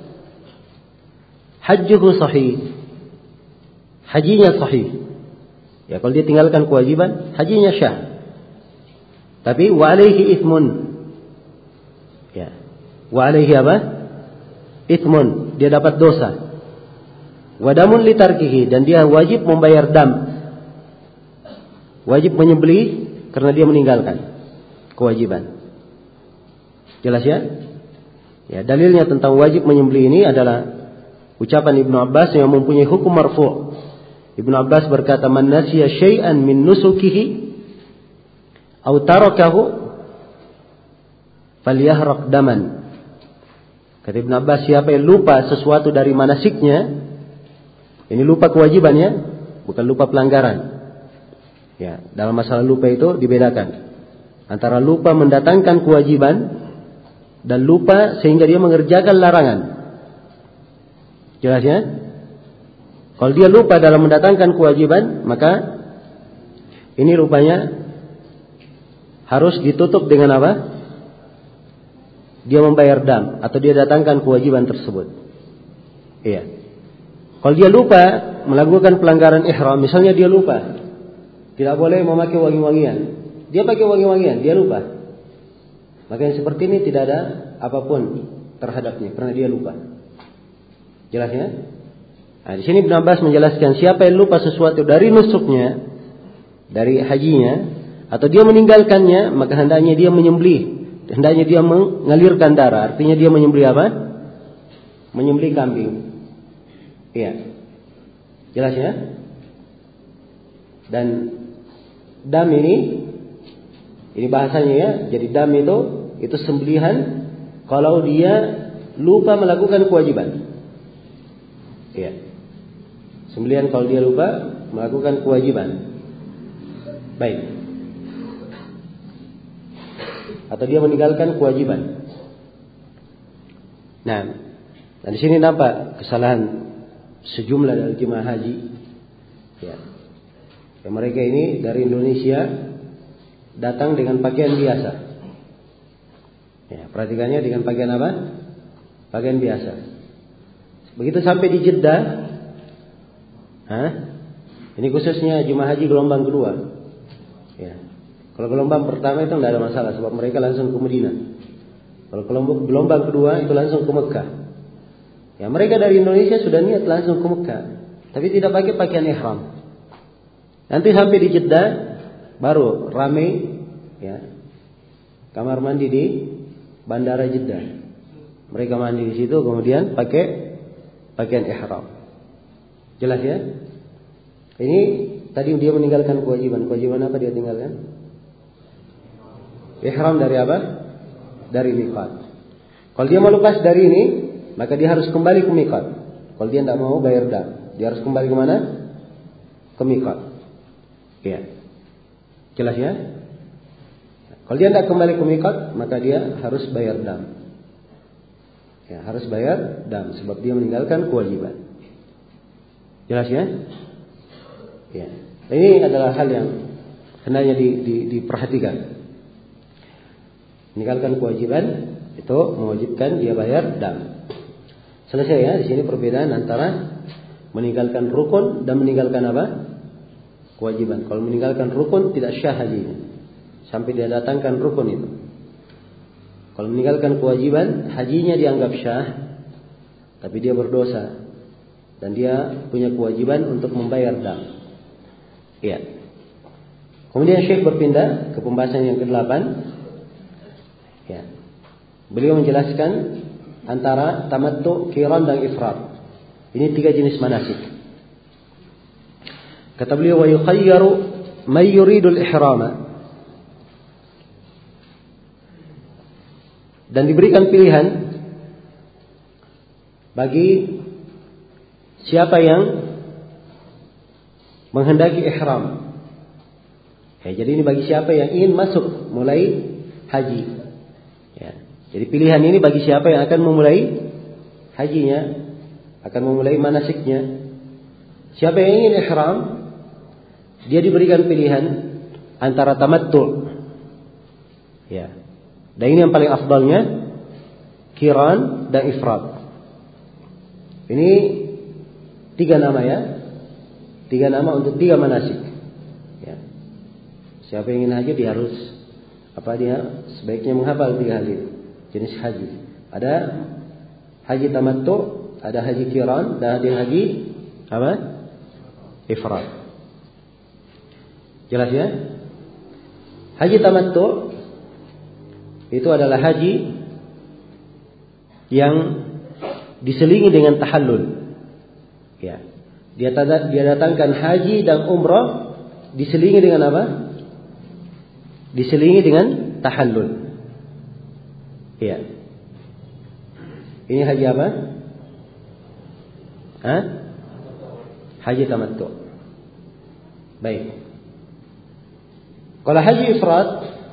hajjuhu sahih, hajinya sahih. Ya, kalau dia tinggalkan kewajiban, hajinya syah. Tapi wa alaihi ithmun. Ya. Wa alaihi apa? Ithmun, dia dapat dosa. Wa damun li tarkihi, dan dia wajib membayar dam. Wajib menyembelih karena dia meninggalkan kewajiban. Jelas ya? Ya, dalilnya tentang wajib menyembelih ini adalah ucapan Ibnu Abbas yang mempunyai hukum marfu'. Ibnu Abbas berkata, "Man nasiya syai'an min nusukihi aw tarakahu falyahraq daman." Kata Ibnu Abbas, siapa yang lupa sesuatu dari manasiknya, ini lupa kewajibannya, bukan lupa pelanggaran. Ya, dalam masalah lupa itu dibedakan antara lupa mendatangkan kewajiban dan lupa sehingga dia mengerjakan larangan. Jelas ya? Kalau dia lupa dalam mendatangkan kewajiban, maka ini rupanya harus ditutup dengan apa? Dia membayar dam atau dia datangkan kewajiban tersebut. Iya. Kalau dia lupa melakukan pelanggaran ihram, misalnya dia lupa tidak boleh memakai wangi-wangian, dia pakai wangi-wangian, dia lupa. Maka yang seperti ini tidak ada apapun terhadapnya karena dia lupa. Jelas ya? Nah, di sini Ibnu Abbas menjelaskan siapa yang lupa sesuatu dari nusuknya, dari hajinya, atau dia meninggalkannya, maka hendaknya dia menyembelih, hendaknya dia mengalirkan darah. Artinya dia menyembelih apa? Menyembelih kambing. Iya. Jelas ya? Dan dam ini, ini bahasanya ya, jadi dam itu itu sembelihan kalau dia lupa melakukan kewajiban. Iya. Sembelihan kalau dia lupa melakukan kewajiban. Baik. Atau dia meninggalkan kewajiban. Nah, dan di sini nampak kesalahan sejumlah dari jemaah haji. Ya. Ya, mereka ini dari Indonesia datang dengan pakaian biasa. Ya, perhatikannya dengan pakaian apa? Pakaian biasa. Begitu sampai di Jeddah, hah? Ini khususnya jemaah haji gelombang kedua. Ya. Kalau gelombang pertama itu tidak ada masalah sebab mereka langsung ke Madinah. Kalau gelombang kedua itu langsung ke Mekah. Ya, mereka dari Indonesia sudah niat langsung ke Mekah, tapi tidak pakai pakaian ihram. Nanti sampai di Jeddah baru ramai ya kamar mandi di bandara Jeddah. Mereka mandi di situ kemudian pakai pakaian ihram. Jelas ya? Ini tadi dia meninggalkan kewajiban. Kewajiban apa dia tinggalkan? Ihram dari apa? Dari miqat. Kalau dia mau lepas dari ini, maka dia harus kembali ke miqat. Kalau dia tidak mau bayar dam, dia harus kembali ke mana? Ke miqat. Ya. Jelas ya? Kalau dia tidak kembali ke miqat, maka dia harus bayar dam. Ya, harus bayar dam sebab dia meninggalkan kewajiban. Jelas ya? Ya. Ini adalah hal yang hendaknya di, di, diperhatikan. Meninggalkan kewajiban itu mewajibkan dia bayar dam. Selesai ya, di sini perbedaan antara meninggalkan rukun dan meninggalkan apa? Kewajiban. Kalau meninggalkan rukun tidak syah hajinya sampai dia datangkan rukun itu. Kalau meninggalkan kewajiban, hajinya dianggap syah, tapi dia berdosa dan dia punya kewajiban untuk membayar dam. Iya. Kemudian Syekh berpindah ke pembahasan yang kedelapan. Ya. Beliau menjelaskan antara tamattu, qiran dan ifrad. Ini tiga jenis manasik. Kata beliau, wa yukhayyaru may yuridul ihrama. Dan diberikan pilihan bagi siapa yang menghendaki ihram. Ya, jadi ini bagi siapa yang ingin masuk mulai haji. Ya, jadi pilihan ini bagi siapa yang akan memulai hajinya, akan memulai manasiknya. Siapa yang ingin ihram, dia diberikan pilihan antara tamattu. Ya. Dan ini yang paling afdalnya qiran dan ifrad. Ini tiga nama ya. Tiga nama untuk tiga manasik. Ya. Siapa yang ingin haji dia harus apa dia sebaiknya menghafal tiga hal ini. Jenis haji. Ada haji tamattu, ada haji qiran, dan ada haji apa? Ifrad. Jelas ya? Haji tamattu itu adalah haji yang diselingi dengan tahallul. Ya. Dia dia datangkan haji dan umrah diselingi dengan apa? Diselingi dengan tahallul. Ya. Ini haji apa? Hah? Haji tamattu. Baik. Kalau haji ifrad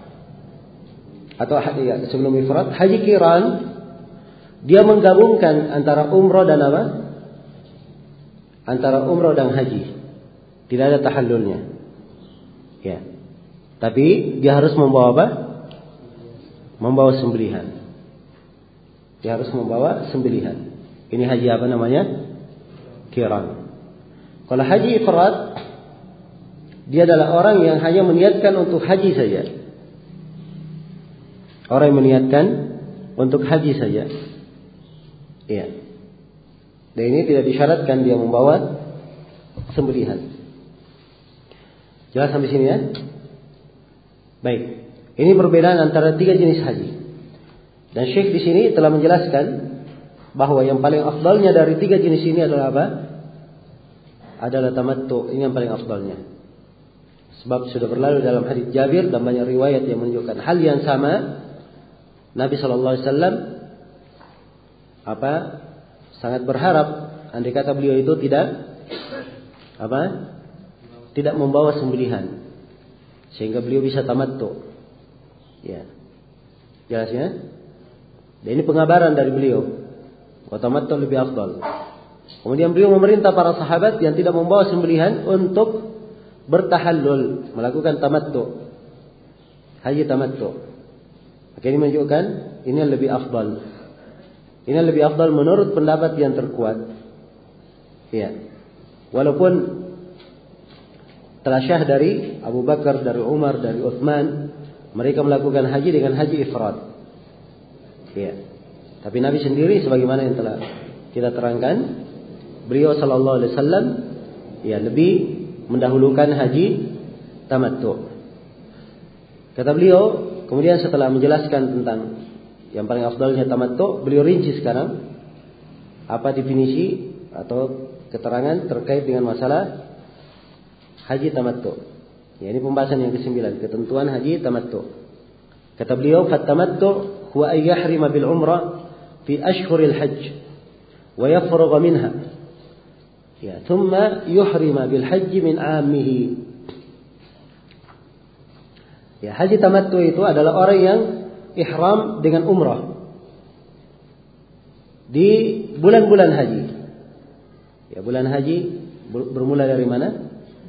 atau ya, sebelum ifrad, haji qiran, dia menggabungkan antara umrah dan apa? Antara umrah dan haji. Tidak ada tahallulnya. Ya. Tapi dia harus membawa apa? Membawa sembelihan. Dia harus membawa sembelihan. Ini haji apa namanya? Qiran. Kalau haji ifrad, dia adalah orang yang hanya meniatkan untuk haji saja. Orang yang meniatkan untuk haji saja. Iya. Dan ini tidak disyaratkan dia membawa sembelihan. Jelas sampai sini ya? Baik. Ini perbedaan antara tiga jenis haji. Dan Syekh di sini telah menjelaskan bahwa yang paling afdalnya dari tiga jenis ini adalah apa? Adalah tamattu. Ini yang paling afdalnya. Sebab sudah berlalu dalam hadis Jabir dan banyak riwayat yang menunjukkan hal yang sama. Nabi shallallahu alaihi wasallam apa sangat berharap andai kata beliau itu tidak apa tidak membawa sembelihan sehingga beliau bisa tamattu. Ya, jelas ya. Dan ini pengabaran dari beliau. Wa tamattu lebih afdal. Kemudian beliau memerintah para sahabat yang tidak membawa sembelihan untuk bertahallul, melakukan tamattu. Haji tamattu. Maka ini menunjukkan ini yang lebih afdal. Ini yang lebih afdal menurut pendapat yang terkuat. Ya. Walaupun telah syah dari Abu Bakar, dari Umar, dari Utsman, mereka melakukan haji dengan haji ifrad. Ya. Tapi Nabi sendiri sebagaimana yang telah kita terangkan, beliau sallallahu alaihi wasallam ya lebih mendahulukan haji tamattu. Kata beliau, kemudian setelah menjelaskan tentang yang paling afdalnya tamattu, beliau rinci sekarang apa definisi atau keterangan terkait dengan masalah haji tamattu. Ya, ini pembahasan yang kesembilan, ketentuan haji tamattu. Kata beliau, "Fat-tamattu huwa ay yahrima bil umrah fi ashhuril hajj wa yafrugha minha." Ya, thumma yuhrima bil hajj min 'ammihi. Ya, haji tamattu itu adalah orang yang ihram dengan umrah di bulan-bulan haji. Ya, bulan haji bermula dari mana?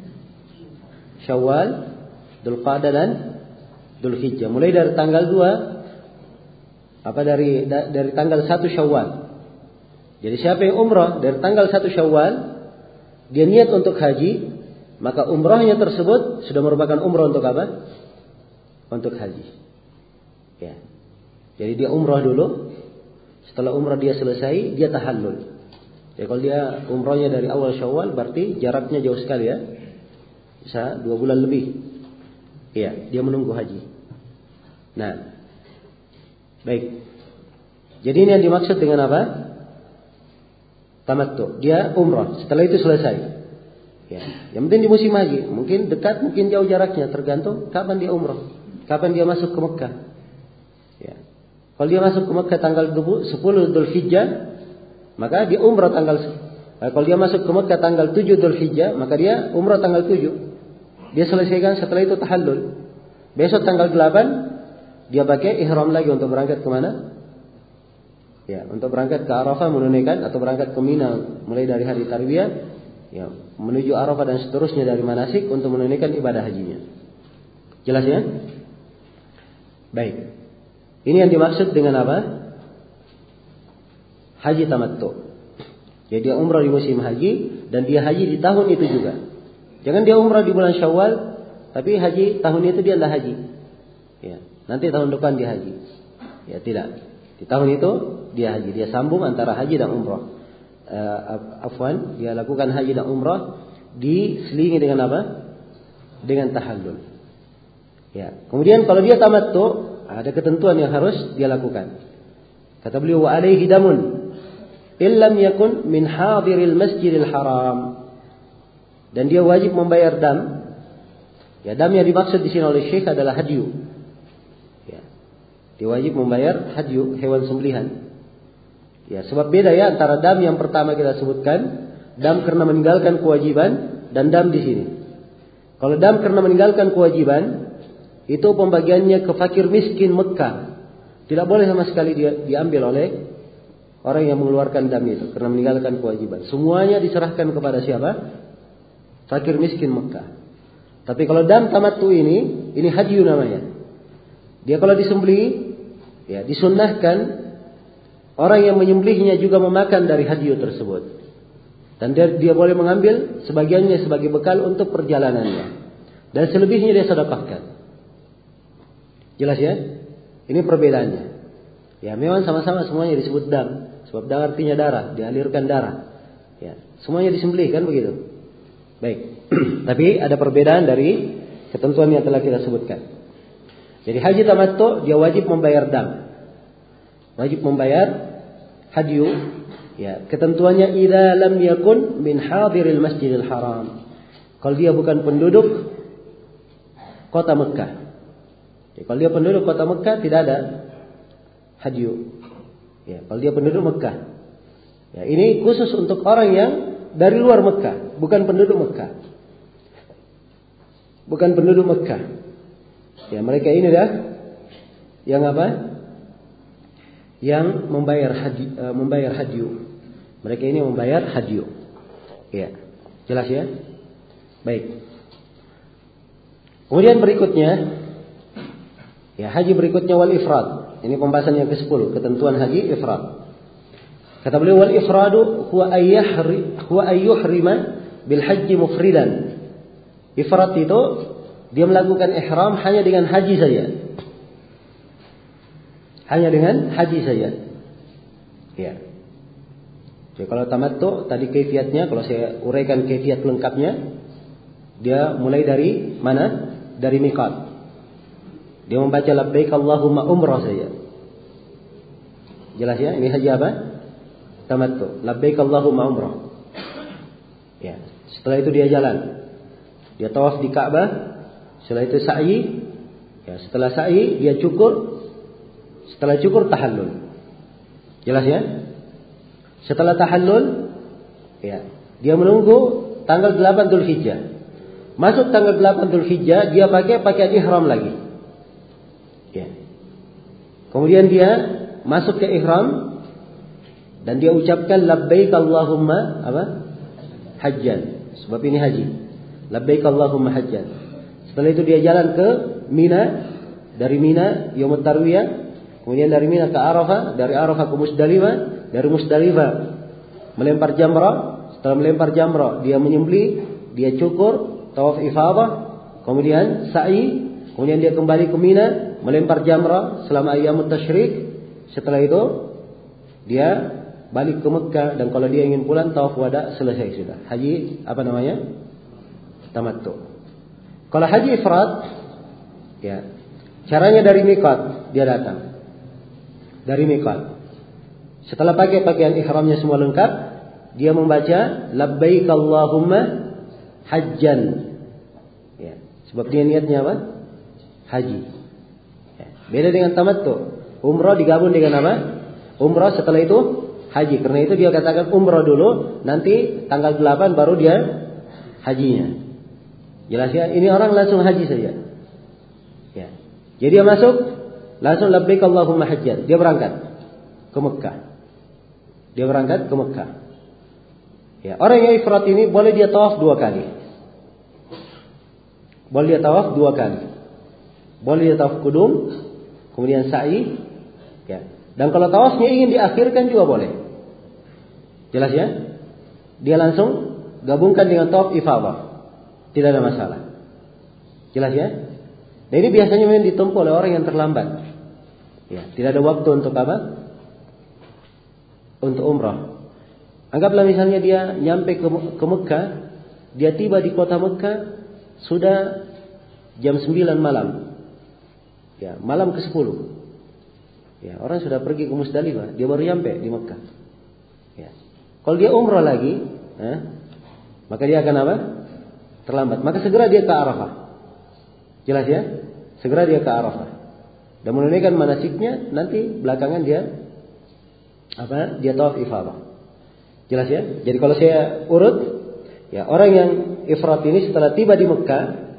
Syawal, Dzulqa'dah dan Dzulhijjah. Mulai dari tanggal dua apa dari dari tanggal satu Syawal. Jadi siapa yang umrah dari tanggal satu Syawal, dia niat untuk haji, maka umrahnya tersebut sudah merupakan umrah untuk apa? Untuk haji. Ya. Jadi dia umrah dulu. Setelah umrah dia selesai, dia tahallul. Ya, kalau dia umrahnya dari awal Syawal, berarti jaraknya jauh sekali ya. Bisa dua bulan lebih. Iya, dia menunggu haji. Nah, baik. Jadi ini yang dimaksud dengan apa? Tamattu. Dia umrah. Setelah itu selesai. Ya, yang penting di musim haji. Mungkin dekat, mungkin jauh jaraknya. Tergantung kapan dia umrah. Kapan dia masuk ke Mekah. Ya. Kalau dia masuk ke Mekah tanggal sepuluh Dzulhijjah, maka dia umrah tanggal kalau dia masuk ke Mekah tanggal tujuh Dzulhijjah, maka dia umrah tanggal tujuh. Dia selesaikan, setelah itu tahallul. Besok tanggal delapan dia pakai ihram lagi untuk berangkat ke mana? Ya, untuk berangkat ke Arafah menunaikan atau berangkat ke Mina mulai dari hari Tarwiyah, ya, menuju Arafah dan seterusnya dari manasik untuk menunaikan ibadah hajinya. Jelas ya? Baik. Ini yang dimaksud dengan apa? Haji tamattu. Jadi dia umrah di musim haji dan dia haji di tahun itu juga. Jangan dia umrah di bulan Syawal, tapi haji tahun itu dia tidak haji. Ya, nanti tahun depan dia haji. Ya, tidak. Di tahun itu dia haji, dia sambung antara haji dan umrah. Uh, afwan, dia lakukan haji dan umrah diselingi dengan apa? Dengan tahallul. Ya, kemudian kalau dia tamattu, ada ketentuan yang harus dia lakukan. Kata beliau, wa alaihi damun illam yakun min hadiril masjidil haram. Dan dia wajib membayar dam. Ya, dam yang dimaksud di sini oleh Syekh adalah hadyu. Ya. Dia wajib membayar hadyu, hewan sembelihan. Ya, sebab beda ya antara dam yang pertama kita sebutkan, dam karena meninggalkan kewajiban dan dam di sini. Kalau dam karena meninggalkan kewajiban, itu pembagiannya ke fakir miskin Mekah. Tidak boleh sama sekali dia diambil oleh orang yang mengeluarkan dam itu karena meninggalkan kewajiban. Semuanya diserahkan kepada siapa? Fakir miskin Mekah. Tapi kalau dam tamattu ini, ini haji namanya. Dia kalau disembelih, ya disunnahkan orang yang menyembelihnya juga memakan dari haji tersebut. Dan dia, dia boleh mengambil sebagiannya sebagai bekal untuk perjalanannya. Dan selebihnya dia sedekahkan. Jelas ya? Ini perbedaannya. Ya, memang sama-sama semuanya disebut dam. Sebab dam artinya darah, dialirkan darah. Ya, semuanya disembelih kan begitu. Baik. Tapi ada perbedaan dari ketentuan yang telah kita sebutkan. Jadi haji tamattu dia wajib membayar dam. Wajib membayar hadyu. Ya, ketentuannya idza lam yakun min hadiril Masjidil Haram. Kalau dia bukan penduduk kota Mekah. Ya, kalau dia penduduk kota Mekah tidak ada hadyu. Ya, kalau dia penduduk Mekah. Ya, ini khusus untuk orang yang dari luar Mekah, bukan penduduk Mekah. Bukan penduduk Mekah. Ya, mereka ini dah yang apa? Yang membayar haji, uh, membayar hadyu. Mereka ini membayar hadyu. Ya, jelas ya? Baik. Kemudian berikutnya, ya haji berikutnya wal ifrad. Ini pembahasan yang kesepuluh, ketentuan haji ifrad. Kata beliau wal ifradu huwa ayyahri huwa ayyuhrima bil haji mufridan. Ifrad itu dia melakukan ihram hanya dengan haji saja. Hanya dengan haji saja. Ya. Jadi kalau tamattu tadi kaifiatnya, kalau saya uraikan kaifiat lengkapnya, dia mulai dari mana? Dari miqat. Dia membaca labbaik Allahumma umrah saja. Jelas ya? Ini haji apa? Tamattu. Labbaik Allahumma umrah. Ya. Setelah itu dia jalan. Dia tawaf di Ka'bah. Setelah itu sa'i. Ya, setelah sa'i dia cukur. Setelah cukur tahallul. Jelas ya? Setelah tahallul, ya, dia menunggu tanggal delapan Dzulhijjah. Masuk tanggal delapan Dzulhijjah, dia pakai pakaian ihram lagi. Ya. Kemudian dia masuk ke ihram dan dia ucapkan labbaik Allahumma apa? Hajjan. Sebab ini haji. Labbaik Allahumma hajjan. Setelah itu dia jalan ke Mina, dari Mina Yaumut Tarwiyah. Kemudian dari Mina ke Arafah, dari Arafah ke Musdalifah, dari Musdalifah melempar jamrah, setelah melempar jamrah dia menyembelih, dia cukur, tawaf ifadah, kemudian sa'i, kemudian dia kembali ke Mina, melempar jamrah selama ayyamut tasyrik. Setelah itu dia balik ke Mekah dan kalau dia ingin pulang tawaf wada selesai sudah. Haji apa namanya? Tamattu. Kalau haji ifrad, ya, caranya dari miqat dia datang. Dari miqat. Setelah pakai pakaian ihramnya semua lengkap, dia membaca labbaik Allahumma hajjan. Ya, sebab dia niatnya apa? Haji. Ya, beda dengan tamattu. Umrah digabung dengan apa? Umrah setelah itu haji. Karena itu dia katakan umrah dulu, nanti tanggal delapan baru dia hajinya. Jelas ya? Ini orang langsung haji saja. Ya. Jadi dia masuk langsung labbaik Allahumma hajjan. Dia berangkat ke Mekah. Dia berangkat ke Mekah. Ya, orang yang ifrat ini boleh dia tawaf dua kali. Boleh dia tawaf dua kali. Boleh dia tawaf kudum, kemudian sa'i. Ya. Dan kalau tawafnya ingin diakhirkan juga boleh. Jelas ya? Dia langsung gabungkan dengan tawaf ifadah. Tidak ada masalah. Jelas ya? Nah ini biasanya memang ditempuh oleh orang yang terlambat. Ya, tidak ada waktu untuk apa? Untuk umrah. Anggaplah misalnya dia nyampe ke, ke Mekah, dia tiba di kota Mekah sudah jam sembilan malam. Ya, malam ke sepuluh. Ya, orang sudah pergi ke Musdalifah, dia baru nyampe di Mekah. Ya. Kalau dia umrah lagi, eh, maka dia akan apa? Terlambat. Maka segera dia ke Arafah. Jelas ya? Segera dia ke Arafah. Dan menunaikan manasiknya, nanti belakangan dia apa? Dia tawaf ifadah. Jelas ya? Jadi kalau saya urut, ya orang yang ifrat ini setelah tiba di Mekah,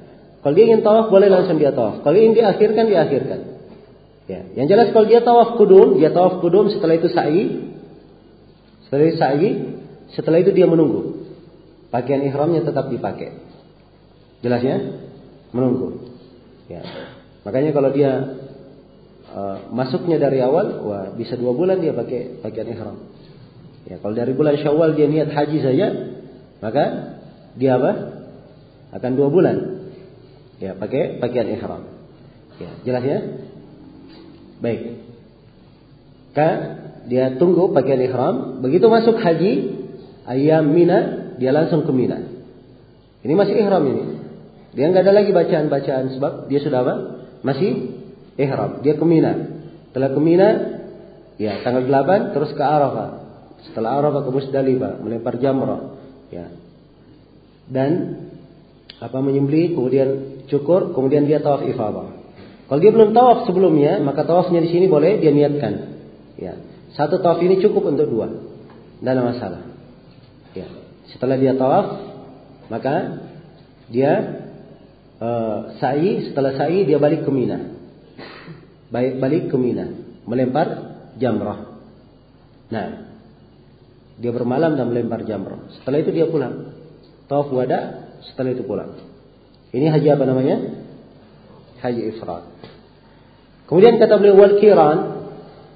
Kalau dia ingin tawaf boleh langsung dia tawaf. Kalau ingin diakhirkan diakhirkan. Ya, yang jelas kalau dia tawaf kudum, dia tawaf kudum setelah itu sa'i. Setelah itu sa'i, setelah itu dia menunggu. Pakaian ihramnya tetap dipakai. Jelas ya? Menunggu. Ya. Makanya kalau dia uh, masuknya dari awal, wah bisa dua bulan dia pakai pakaian ihram. Ya, kalau dari bulan Syawal dia niat haji saja, maka dia apa? Akan dua bulan. Ya, pakai pakaian ihram. Ya, jelas ya? Baik. Maka dia tunggu pakaian ihram, begitu masuk haji, ayam Mina, dia langsung ke Mina. Ini masih ihram ini. Dia enggak ada lagi bacaan-bacaan sebab dia sudah apa? Masih ihram. Dia ke Mina. Setelah ke Mina, ya tanggal delapan terus ke Arafah. Setelah Arafah ke Musdalifah, melempar jamrah. Ya. Dan apa menyembelih, kemudian cukur, kemudian dia tawaf ifadah. Kalau dia belum tawaf sebelumnya, maka tawafnya di sini boleh dia niatkan. Ya, satu tawaf ini cukup untuk dua, tidak ada masalah. Ya, setelah dia tawaf, maka dia uh, sa'i. Setelah sa'i dia balik ke Mina, baik balik ke Mina, melempar jamrah. Nah, dia bermalam dan melempar jamrah. Setelah itu dia pulang, tawaf wada. Setelah itu pulang. Ini haji apa namanya? Haji ifrad. Kemudian kata beliau wal qiran.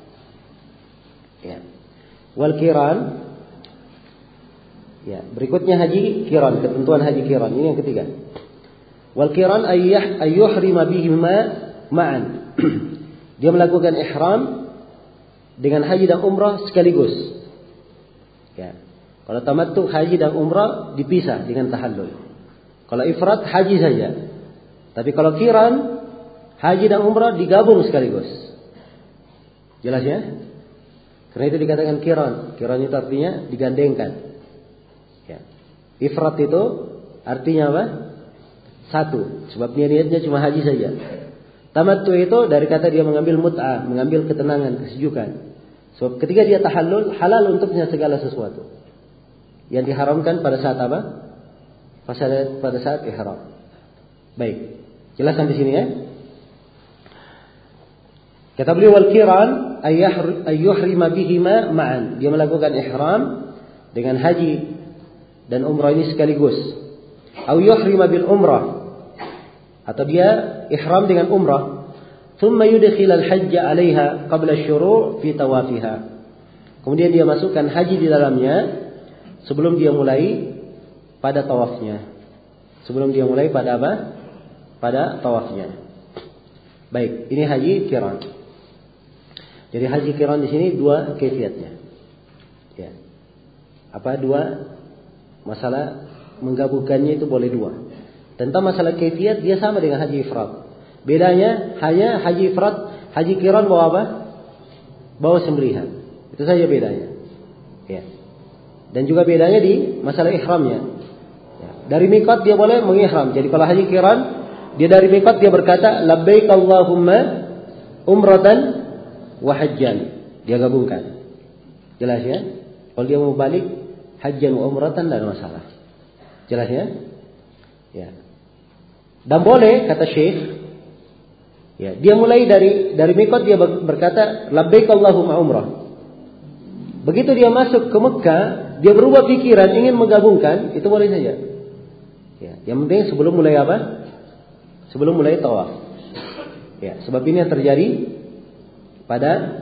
Ya. Wal qiran. Ya, berikutnya haji qiran, ketentuan haji qiran. Ini yang ketiga. Wal qiran ayyah ayyuhrima bihima ma'an. Dia melakukan ihram dengan haji dan umrah sekaligus. Ya. Kalau tamattu haji dan umrah dipisah dengan tahallul. Kalau ifrad haji saja. Tapi kalau qiran haji dan umrah digabung sekaligus. Jelas ya? Karena itu dikatakan qiran. Qiran itu artinya digandengkan. Ya. Ifrad itu artinya apa? Satu. Sebab niatnya cuma haji saja. Tamattu itu dari kata dia mengambil mut'ah, mengambil ketenangan, kesejukan. Sebab ketika dia tahallul, halal untuknya segala sesuatu yang diharamkan pada saat apa? Pada saat, pada saat ihram. Baik. Jelas sampai sini ya? Kata beliau wal qiran ayyuhrima bihima ma'an. Dia melakukan ihram dengan haji dan umrah ini sekaligus. Au yuhrima bil umrah. Atau dia ihram dengan umrah. Thumma yudkhil al-hajj 'alaiha qabla asy-syuru' fi tawafiha. Kemudian dia masukkan haji di dalamnya sebelum dia mulai pada tawafnya. Sebelum dia mulai pada apa? Pada tawafnya. Baik, ini haji qiran. Jadi haji qiran di sini dua kaifiatnya. Ya. Apa dua? Masalah menggabungkannya itu boleh dua. Tentang masalah kaifiat dia sama dengan haji ifrad. Bedanya hanya haji ifrad, haji qiran bawa apa? Bawa sembelihan. Itu saja bedanya. Ya. Dan juga bedanya di masalah ihramnya. Dari miqat dia boleh mengihram. Jadi kalau haji qiran, dia dari miqat dia berkata labbaik Allahumma umratan wa hajjan. Dia gabungkan. Jelas ya? Kalau dia mau balik hajjan wa umratan tidak ada masalah. Jelas ya? Ya. Dan boleh kata Syekh, ya, dia mulai dari dari miqat dia berkata labbaik Allahumma umrah. Begitu dia masuk ke Mekah, dia berubah pikiran ingin menggabungkan, itu boleh saja. Ya, yang penting sebelum mulai apa? Sebelum mulai tawaf. Ya, sebab ini yang terjadi pada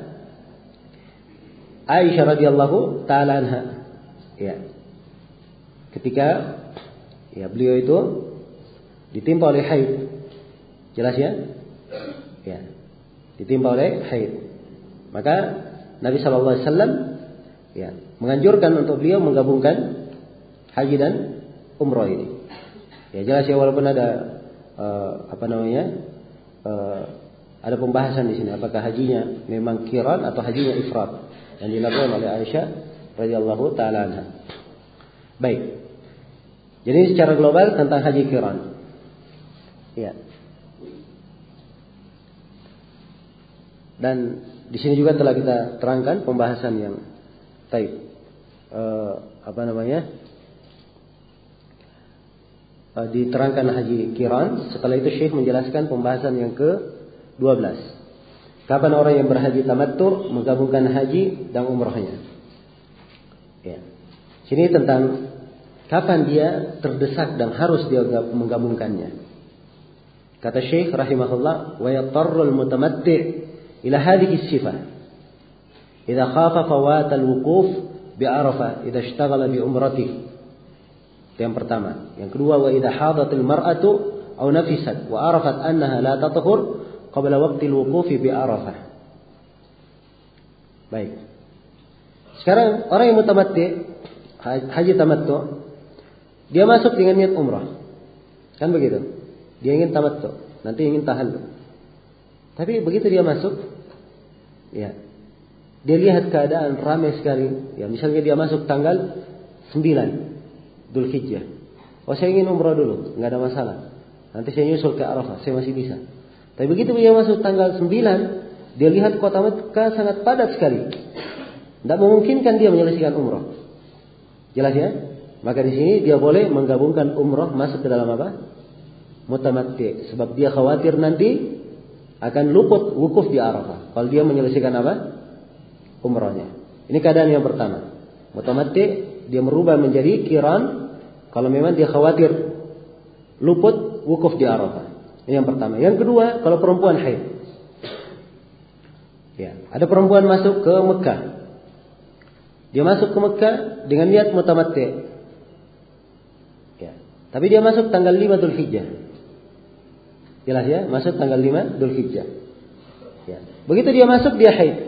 Aisyah radhiyallahu taala anha. Ya. Ketika ya beliau itu ditimpa oleh haid. Jelas ya? Ya. Ditimpa oleh haid. Maka Nabi sallallahu alaihi wasallam ya, menganjurkan untuk beliau menggabungkan haji dan umrah ini. Ya jelas ya, walaupun ada uh, apa namanya uh, ada pembahasan di sini apakah hajinya memang qiran atau hajinya ifrad yang dilakukan oleh Aisyah radhiyallahu taala anha. Baik. Jadi secara global tentang haji qiran. Ya. Dan di sini juga telah kita terangkan pembahasan yang taib. Uh, apa namanya? uh, diterangkan haji qiran. Setelah itu Syekh menjelaskan pembahasan yang ke dua belas. Kapan orang yang berhaji tamattu menggabungkan haji dan umrahnya? Ya. Sini tentang kapan dia terdesak dan harus dia menggabungkannya. Kata Syekh rahimahullah, wa yatarru al-mutamatti' ila hadhihi as-sifah idza khafa fawat al-wuquf bi Arafah idza ishtaghala bi umratihi. Yang pertama. Yang kedua, wa idza hadat al-mar'atu aw nafisat wa arafat annaha la tathur qabla waqti al-wuquf bi Arafah. Baik. Sekarang orang yang mutamatti, haji tamattu, dia masuk dengan niat umrah. Kan begitu? Dia ingin tamattu, nanti ingin tahallul. Tapi begitu dia masuk, ya, dia lihat keadaan ramai sekali. Ya, misalnya dia masuk tanggal sembilan Dzulhijjah. Oh, saya ingin umrah dulu, nggak ada masalah. Nanti saya nyusul ke Arafah, saya masih bisa. Tapi begitu dia masuk tanggal sembilan, dia lihat kota Mekah sangat padat sekali. Tidak memungkinkan dia menyelesaikan umrah. Jelas ya? Maka di sini dia boleh menggabungkan umrah masuk ke dalam apa? Mutamatti, sebab dia khawatir nanti akan luput wukuf di Arafah kalau dia menyelesaikan apa? Umrahnya. Ini keadaan yang pertama. Mutamatti dia merubah menjadi qiran kalau memang dia khawatir luput wukuf di Arafah. Ini yang pertama. Yang kedua, kalau perempuan haid. Ya, ada perempuan masuk ke Mekah. Dia masuk ke Mekah dengan niat mutamatti. Ya, tapi dia masuk tanggal lima Dzulhijjah. Jelas ya, masuk tanggal lima Dzulhijjah. Ya. Begitu dia masuk dia haid.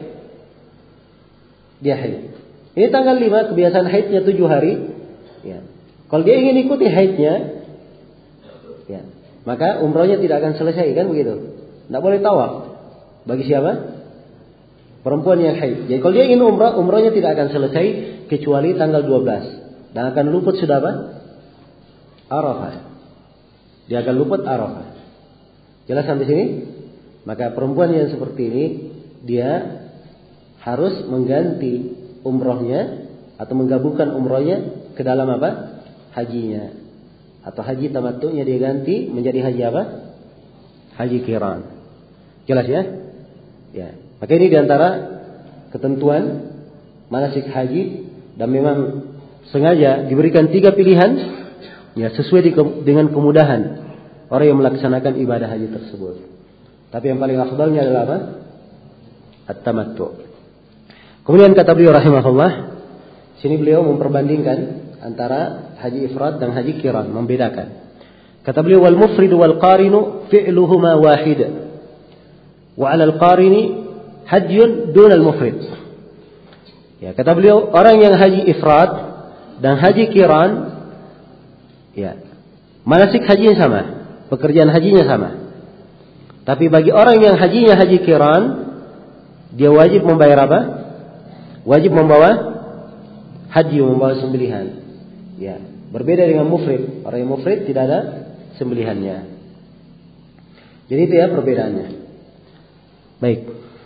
Dia haid. Ini tanggal lima, kebiasaan haidnya tujuh hari. Ya. Kalau dia ingin ikuti haidnya, ya, maka umrahnya tidak akan selesai, kan begitu? Tidak boleh tawaf. Bagi siapa? Perempuan yang haid. Jadi kalau dia ingin umrah, umrahnya tidak akan selesai kecuali tanggal dua belas. Dan akan luput sudah apa? Arafah. Dia akan luput Arafah. Jelas sampai sini? Maka perempuan yang seperti ini dia harus mengganti umrohnya atau menggabungkan umrohnya ke dalam apa? Hajinya. Atau haji tamattunya dia ganti menjadi haji apa? Haji qiran. Jelas ya? Ya. Maka ini diantara ketentuan manasik haji dan memang sengaja diberikan tiga pilihan ya sesuai dengan kemudahan orang yang melaksanakan ibadah haji tersebut. Tapi yang paling afdalnya adalah apa? At-tamattu. Kemudian kata beliau rahimahullah, sini beliau memperbandingkan antara haji ifrad dan haji qiran, membedakan. Kata beliau, wal mufrid wal qarinu fi'luhuma wahid. Wa 'ala al-qarini hajjun dun al-mufrid. Ya, kata beliau, orang yang haji ifrad dan haji qiran, ya, manasik hajinya sama. Pekerjaan hajinya sama. Tapi bagi orang yang hajinya haji qiran, dia wajib membayar apa? Wajib membawa haji, membawa sembelihan. Ya, berbeda dengan mufrid. Orang yang mufrid tidak ada sembelihannya. Jadi itu ya perbedaannya. Baik.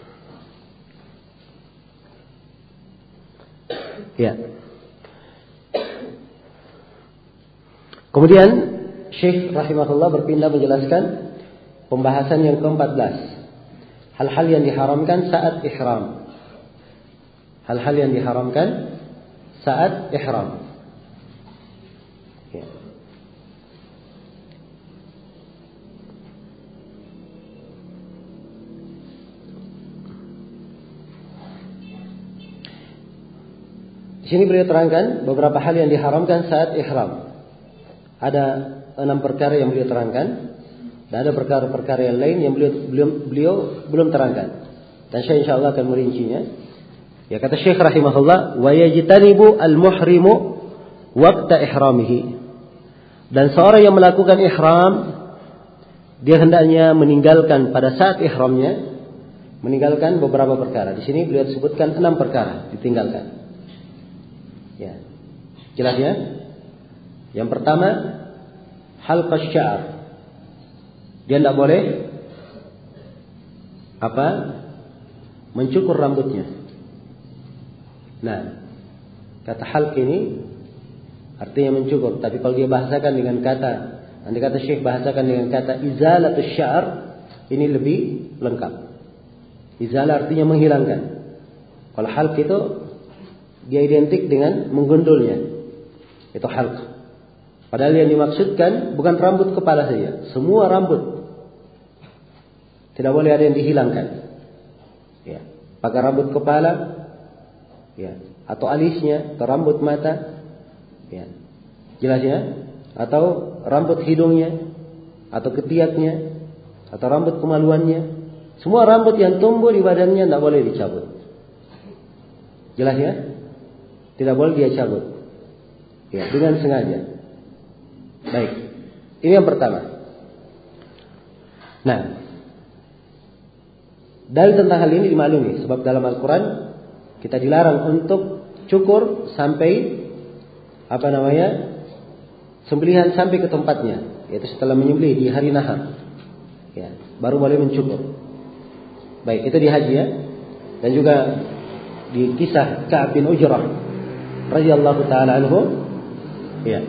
Ya. Kemudian Syekh rahimahullah berpindah menjelaskan pembahasan yang keempat belas. Hal-hal yang diharamkan saat ihram. Hal-hal yang diharamkan saat ihram. Ya. Di sini beliau terangkan beberapa hal yang diharamkan saat ihram. Ada enam perkara yang beliau terangkan dan ada perkara-perkara yang lain yang beliau belum beliau belum terangkan. Dan saya insyaallah akan merincinya. Ya, kata Syekh rahimahullah, wa yajtanibu al-muhrimu waqta ihramihi. Dan seorang yang melakukan ihram, dia hendaknya meninggalkan pada saat ihramnya, meninggalkan beberapa perkara. Di sini beliau sebutkan enam perkara ditinggalkan. Ya. Jelas ya? Yang pertama, halqas sya'r. Dia tidak boleh apa? Mencukur rambutnya. Nah, kata halq ini artinya mencukur, tapi kalau dia bahasakan dengan kata andai kata Syekh bahasakan dengan kata izalatus sya'r, ini lebih lengkap. Izalah artinya menghilangkan. Kalau halq itu dia identik dengan menggondolnya. Itu halq. Padahal yang dimaksudkan bukan rambut kepala saja, semua rambut. Tidak boleh ada yang dihilangkan. Ya, pakai rambut kepala, ya, atau alisnya, atau rambut mata, ya, jelas ya, atau rambut hidungnya, atau ketiaknya, atau rambut kemaluannya. Semua rambut yang tumbuh di badannya tidak boleh dicabut. Jelas ya? Tidak boleh dia cabut. Ya, dengan sengaja. Baik. Ini yang pertama. Nah, dalil tentang hal ini dimaklumi sebab dalam Al-Quran kita dilarang untuk cukur sampai apa namanya sembelihan sampai ke tempatnya, yaitu setelah menyembelih di hari nahar. Ya, baru boleh mencukur. Baik, itu di haji ya. Dan juga di kisah Ka'ab bin Ujrah radhiyallahu taala anhu, ya,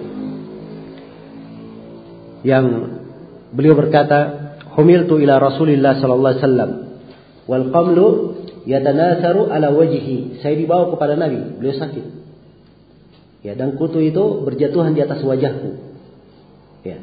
yang beliau berkata, "Humiltu ila Rasulillah sallallahu alaihi wasallam wal qamlu yatanasaru ala wajhi." Saya dibawa kepada Nabi, beliau sakit. Ya, dan kutu itu berjatuhan di atas wajahku. Ya.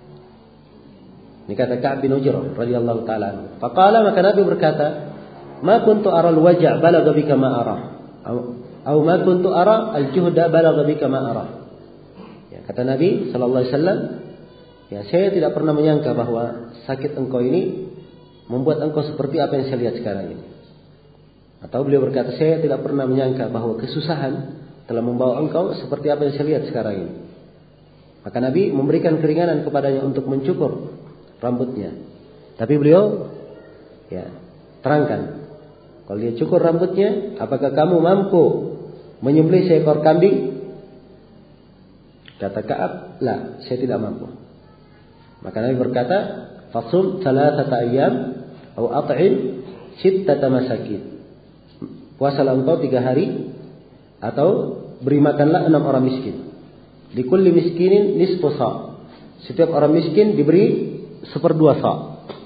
Ini kata Ka'ab bin Ujrah radhiyallahu taala anhu. Faqala, maka Nabi berkata, "Ma kuntu ara al-waja' balagha bika ma ara." Atau ma kuntu ara al-juhda balagha bika ma ara. Ya, kata Nabi sallallahu alaihi wasallam, ya, saya tidak pernah menyangka bahwa sakit engkau ini membuat engkau seperti apa yang saya lihat sekarang ini. Atau beliau berkata, saya tidak pernah menyangka bahwa kesusahan telah membawa engkau seperti apa yang saya lihat sekarang ini. Maka Nabi memberikan keringanan kepadanya untuk mencukur rambutnya. Tapi beliau, ya, terangkan, kalau dia cukur rambutnya, apakah kamu mampu menyembelih seekor kambing? Kata Ka'ab, la, saya tidak mampu. Maka Nabi berkata, fasum thalathata ayyam atau at'im sittata masakin. Puasalah engkau tiga hari atau beri makanlah enam orang miskin. Likulli miskinin nisfu sa'. Setiap orang miskin diberi seperdua sa'.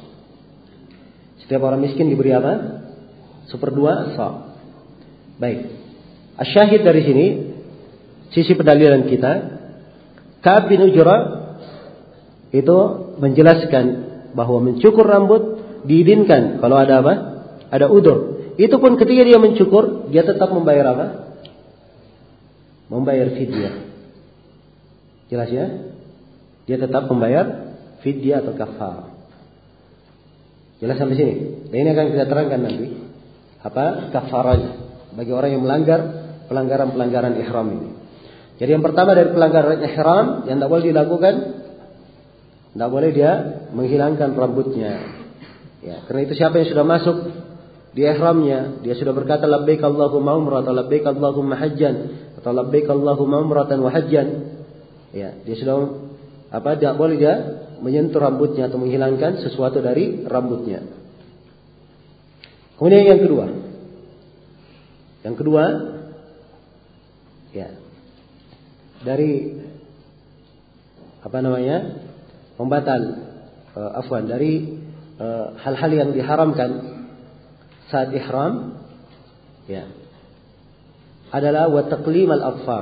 Setiap orang miskin diberi apa? Seperdua sa'. Baik. Asyahid dari sini, sisi pendalilan kita, Ka'ab bin Ujrah itu menjelaskan bahwa mencukur rambut diizinkan kalau ada apa? Ada udzur. Itu pun ketika dia mencukur, dia tetap membayar apa? Membayar fidyah. Jelas ya? Dia tetap membayar fidyah atau kafar. Jelas sampai sini. Dan ini akan kita terangkan nanti apa kafaranya bagi orang yang melanggar pelanggaran-pelanggaran ihram ini. Jadi yang pertama dari pelanggaran ihram yang tidak boleh dilakukan, tidak boleh dia menghilangkan rambutnya. Ya, karena itu siapa yang sudah masuk di ihramnya, dia sudah berkata labbaik Allahumma umrah atau labbaik Allahumma hajjan atau labbaik Allahumma umratan wa hajjan. Ya, dia sudah apa? Tidak boleh dia menyentuh rambutnya atau menghilangkan sesuatu dari rambutnya. Kemudian yang kedua, yang kedua, ya, dari apa namanya pembatal, uh, afwan dari uh, hal-hal yang diharamkan saat ihram, ya, adalah wa taqlim al-adfar.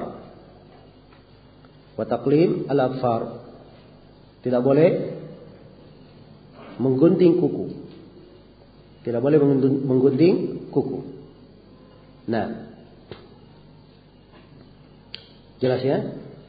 Wa taqlim al-adfar. Tidak boleh menggunting kuku. Tidak boleh menggunting kuku. Nah, jelas ya?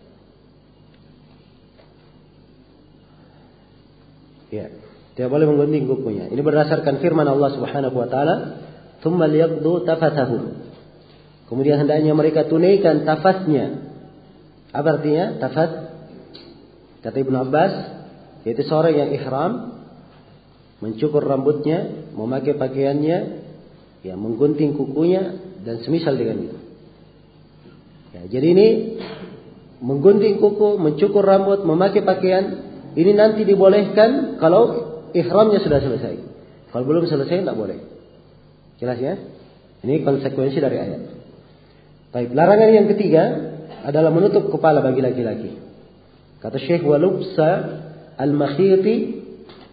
Ya, tidak boleh menggunting kukunya. Ini berdasarkan firman Allah Subhanahu wa taala, "Tsumma liyaqdu tafathahu." Kemudian hendaknya mereka tunaikan tafasnya. Apa artinya tafat? Kata Ibnu Abbas, yaitu seorang yang ihram mencukur rambutnya, memakai pakaiannya, ya, menggunting kukunya dan semisal dengan itu. Ya, jadi ini menggunting kuku, mencukur rambut, memakai pakaian, ini nanti dibolehkan kalau ihramnya sudah selesai. Kalau belum selesai tidak boleh. Jelas ya? Ini konsekuensi dari ayat. Baik, larangan yang ketiga adalah menutup kepala bagi laki-laki. Kata Syekh, walubsa al-makhiti.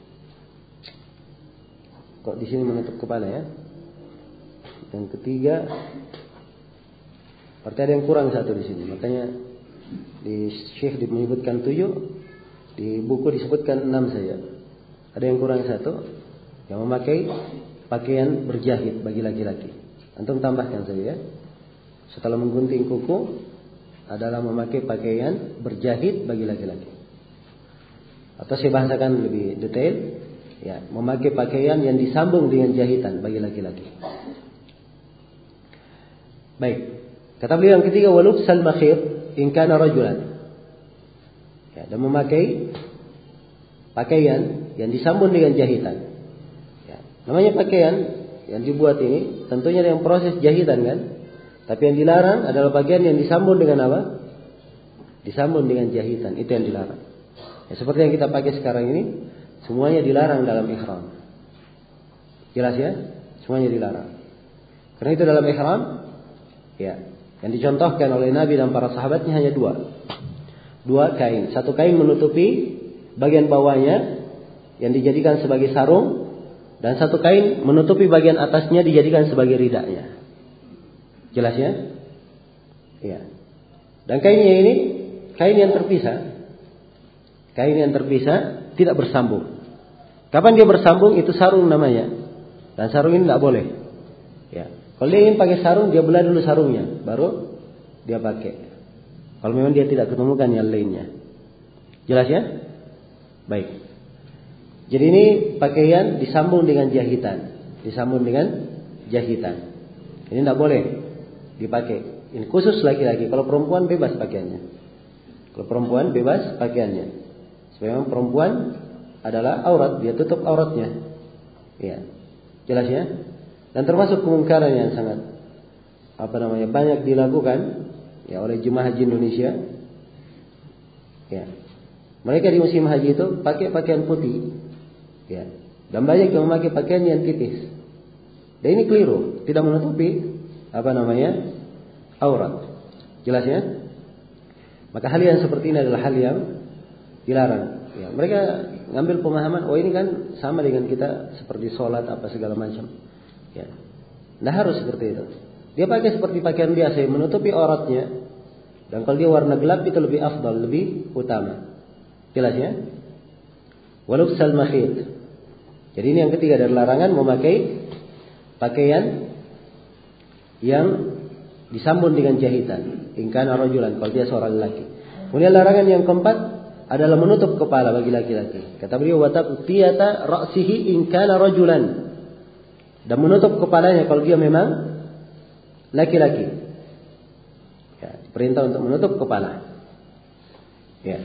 Kok di sini menutup kepala ya? Yang ketiga, berarti ada yang kurang satu di sini. Makanya di Syekh menyebutkan tujuh, di buku disebutkan enam saja. Ada yang kurang satu, yang memakai pakaian berjahit bagi laki-laki. Antum tambahkan saja ya. Setelah menggunting kuku adalah memakai pakaian berjahit bagi laki-laki. Atau saya bahasakan lebih detail, ya, memakai pakaian yang disambung dengan jahitan bagi laki-laki. Baik, kata beliau yang ketiga, walubsal makhir in kana rajulan. Ya, dan memakai pakaian yang disambung dengan jahitan. Ya, namanya pakaian yang dibuat ini tentunya dengan proses jahitan kan? Tapi yang dilarang adalah pakaian yang disambung dengan apa? Disambung dengan jahitan, itu yang dilarang. Ya, seperti yang kita pakai sekarang ini, semuanya dilarang dalam ihram. Jelas ya? Semuanya dilarang. Karena itu dalam ihram, ya, yang dicontohkan oleh Nabi dan para sahabatnya hanya dua. Dua kain. Satu kain menutupi bagian bawahnya yang dijadikan sebagai sarung, dan satu kain menutupi bagian atasnya dijadikan sebagai ridanya. Jelas ya? Ya. Dan kainnya ini kain yang terpisah. Kain yang terpisah tidak bersambung. Kapan dia bersambung itu sarung namanya. Dan sarung ini tidak boleh. Ya. Kalau dia ingin pakai sarung, dia belah dulu sarungnya, baru dia pakai. Kalau memang dia tidak ketemukan yang lainnya. Jelas ya? Baik. Jadi ini pakaian disambung dengan jahitan. Disambung dengan jahitan. Ini tidak boleh dipakai. Ini khusus laki-laki. Kalau perempuan bebas pakaiannya. Kalau perempuan bebas pakaiannya. Sebab perempuan adalah aurat, dia tutup auratnya. Ya. Jelas ya? Dan termasuk kemungkaran yang sangat apa namanya banyak dilakukan ya oleh jemaah haji Indonesia. Ya. Mereka di musim haji itu pakai pakaian putih. Ya. Dan banyak yang memakai pakaian yang tipis. Dan ini keliru, tidak menutupi apa namanya aurat. Jelas ya? Maka hal yang seperti ini adalah hal yang dilarang. Ya, mereka ngambil pemahaman, oh ini kan sama dengan kita seperti sholat apa segala macam. Ya, nah harus seperti itu. Dia pakai seperti pakaian biasa yang menutupi auratnya. Dan kalau dia warna gelap itu lebih afdal, lebih utama. Jelas ya? Walubsal makhit. Jadi ini yang ketiga dari larangan memakai pakaian yang disambung dengan jahitan. In kana rajulan, kalau dia seorang lelaki. Kemudian larangan yang keempat adalah menutup kepala bagi laki-laki. Kata beliau, wa taqtiyata ra'sihi in kana rajulan. Dan menutup kepalanya kalau dia memang laki-laki. Ya, perintah untuk menutup kepala. Ya.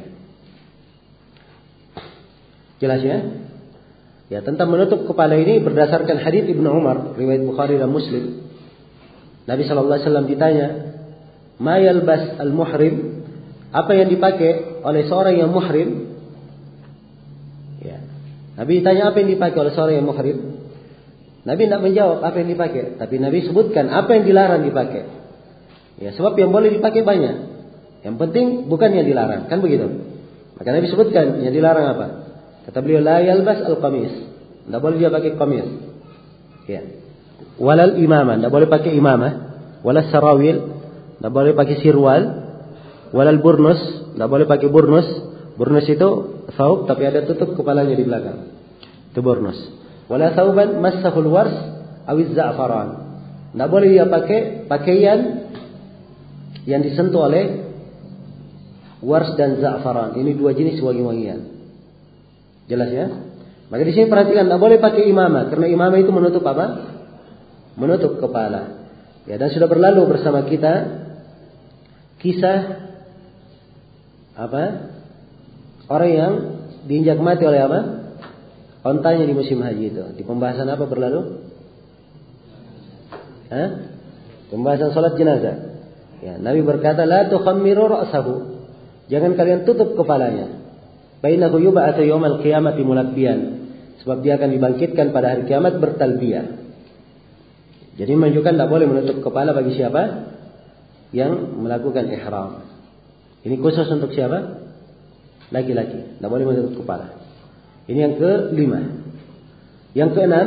Jelas ya? Ya, tentang menutup kepala ini berdasarkan hadis Ibnu Umar, riwayat Bukhari dan Muslim. Nabi sallallahu alaihi wasallam ditanya, "Ma yalbas al-muhrim?" Apa yang dipakai oleh seorang yang muhrim? Ya. Nabi ditanya apa yang dipakai oleh seorang yang muhrim? Nabi tidak menjawab apa yang dipakai, tapi Nabi sebutkan apa yang dilarang dipakai. Ya, sebab yang boleh dipakai banyak. Yang penting bukan yang dilarang, kan begitu? Maka Nabi sebutkan yang dilarang apa? Kata beliau, la yalbas al-qamis. Tidak boleh dia pakai qamis. Ya. Walal imamah, tidak boleh pakai imamah. Walal sarawil, tidak boleh pakai sirwal. Walal burnus, tidak boleh pakai burnus. Burnus itu thawb tapi ada tutup kepalanya di belakang. Itu burnus. Wala thawban massahul wars awiz za'faran. Tidak boleh dia pakai pakaian yang disentuh oleh wars dan za'faran. Ini dua jenis wangi-wangian. Jelas ya? Maka di sini perhatikan, tidak boleh pakai imamah karena imamah itu menutup apa? Menutup kepala. Ya, dan sudah berlalu bersama kita kisah apa? Orang yang diinjak mati oleh apa? Ontanya di musim haji itu. Di pembahasan apa berlalu? Hah? Pembahasan salat jenazah. Ya, Nabi berkata, la tukhammiru ra'sahu. Jangan kalian tutup kepalanya. Bainahu yub'atsu yaumal qiyamati mulabbiyan. Sebab dia akan dibangkitkan pada hari kiamat bertalbiyah. Jadi menunjukkan tidak boleh menutup kepala bagi siapa yang melakukan ihram. Ini khusus untuk siapa? laki-laki, tidak boleh menutup kepala. Ini yang kelima. Yang keenam,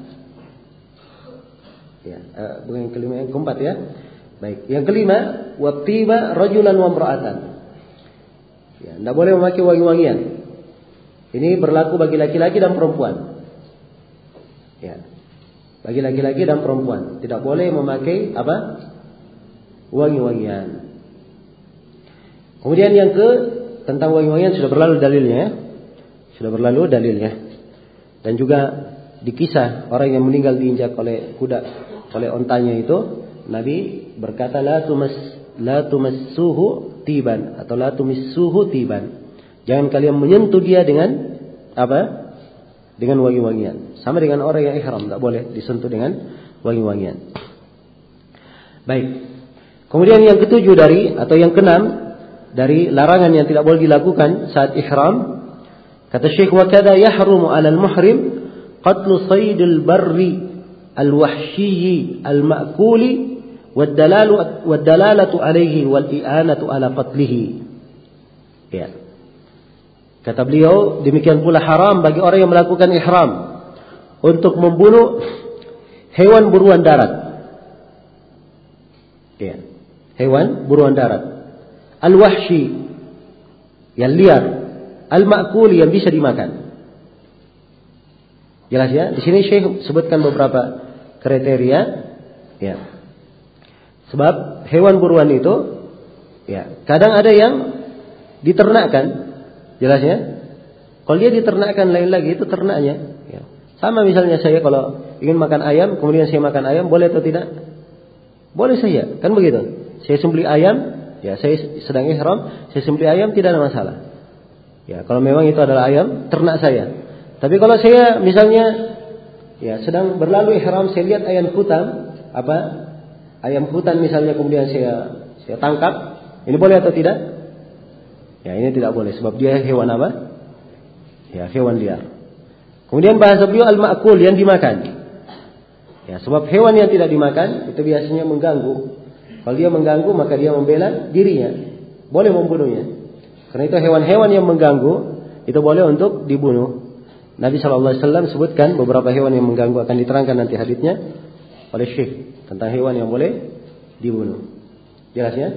ya, uh, bukan yang kelima, yang keempat ya. Baik, yang kelima, wattiba rajulan wa imra'atan. Ya, tidak boleh memakai wangi-wangian. Ini berlaku bagi laki-laki dan perempuan. Ya, bagi laki-laki dan perempuan tidak boleh memakai apa? Wangi-wangian. Kemudian yang ke tentang wangi-wangian sudah berlalu dalilnya, ya. Sudah berlalu dalilnya. Dan juga di kisah orang yang meninggal diinjak oleh kuda, oleh ontanya itu, Nabi berkata la tumas la tumassuhu tiban atau la tumissuhu tiban. Jangan kalian menyentuh dia dengan apa? Dengan wangi-wangian. Sama dengan orang yang ihram, tidak boleh disentuh dengan wangi-wangian. Baik. Kemudian yang ketujuh dari atau yang keenam dari larangan yang tidak boleh dilakukan saat ihram, kata Syekh, wa kada yahrumu 'alal muhrim qatlu saydil barri al-wahshiyyi al-ma'kuli wad-dalalu wad-dalalatu 'alaihi wal i'anatu 'ala qatlihi. Ya. Kata beliau, demikian pula haram bagi orang yang melakukan ihram untuk membunuh hewan buruan darat. Ya. Hewan buruan darat. Al-wahshi, yang liar. Al-ma'kuli, yang bisa dimakan. Jelas ya? Di sini Syekh sebutkan beberapa kriteria. Ya. Sebab hewan buruan itu, ya, kadang ada yang diternakkan. Jelas ya? Kalau dia diternakkan lain lagi, itu ternaknya. Ya. Sama misalnya saya kalau ingin makan ayam, kemudian saya makan ayam, boleh atau tidak? Boleh saja, kan begitu. Saya sembelih ayam, ya saya sedang ihram, saya sembelih ayam, tidak ada masalah. Ya, kalau memang itu adalah ayam ternak saya. Tapi kalau saya misalnya ya sedang berlalu ihram, saya lihat ayam hutan, apa? Ayam hutan misalnya, kemudian saya saya tangkap, ini boleh atau tidak? Ya, ini tidak boleh sebab dia hewan apa? Ya, hewan liar. Kemudian bahasa beliau al-ma'kul, yang dimakan. Ya, sebab hewan yang tidak dimakan itu biasanya mengganggu. Kalau dia mengganggu, maka dia membela dirinya. Boleh membunuhnya. Karena itu hewan-hewan yang mengganggu itu boleh untuk dibunuh. Nabi shallallahu alaihi wasallam sebutkan beberapa hewan yang mengganggu, akan diterangkan nanti haditsnya oleh Syekh tentang hewan yang boleh dibunuh. Jelas ya?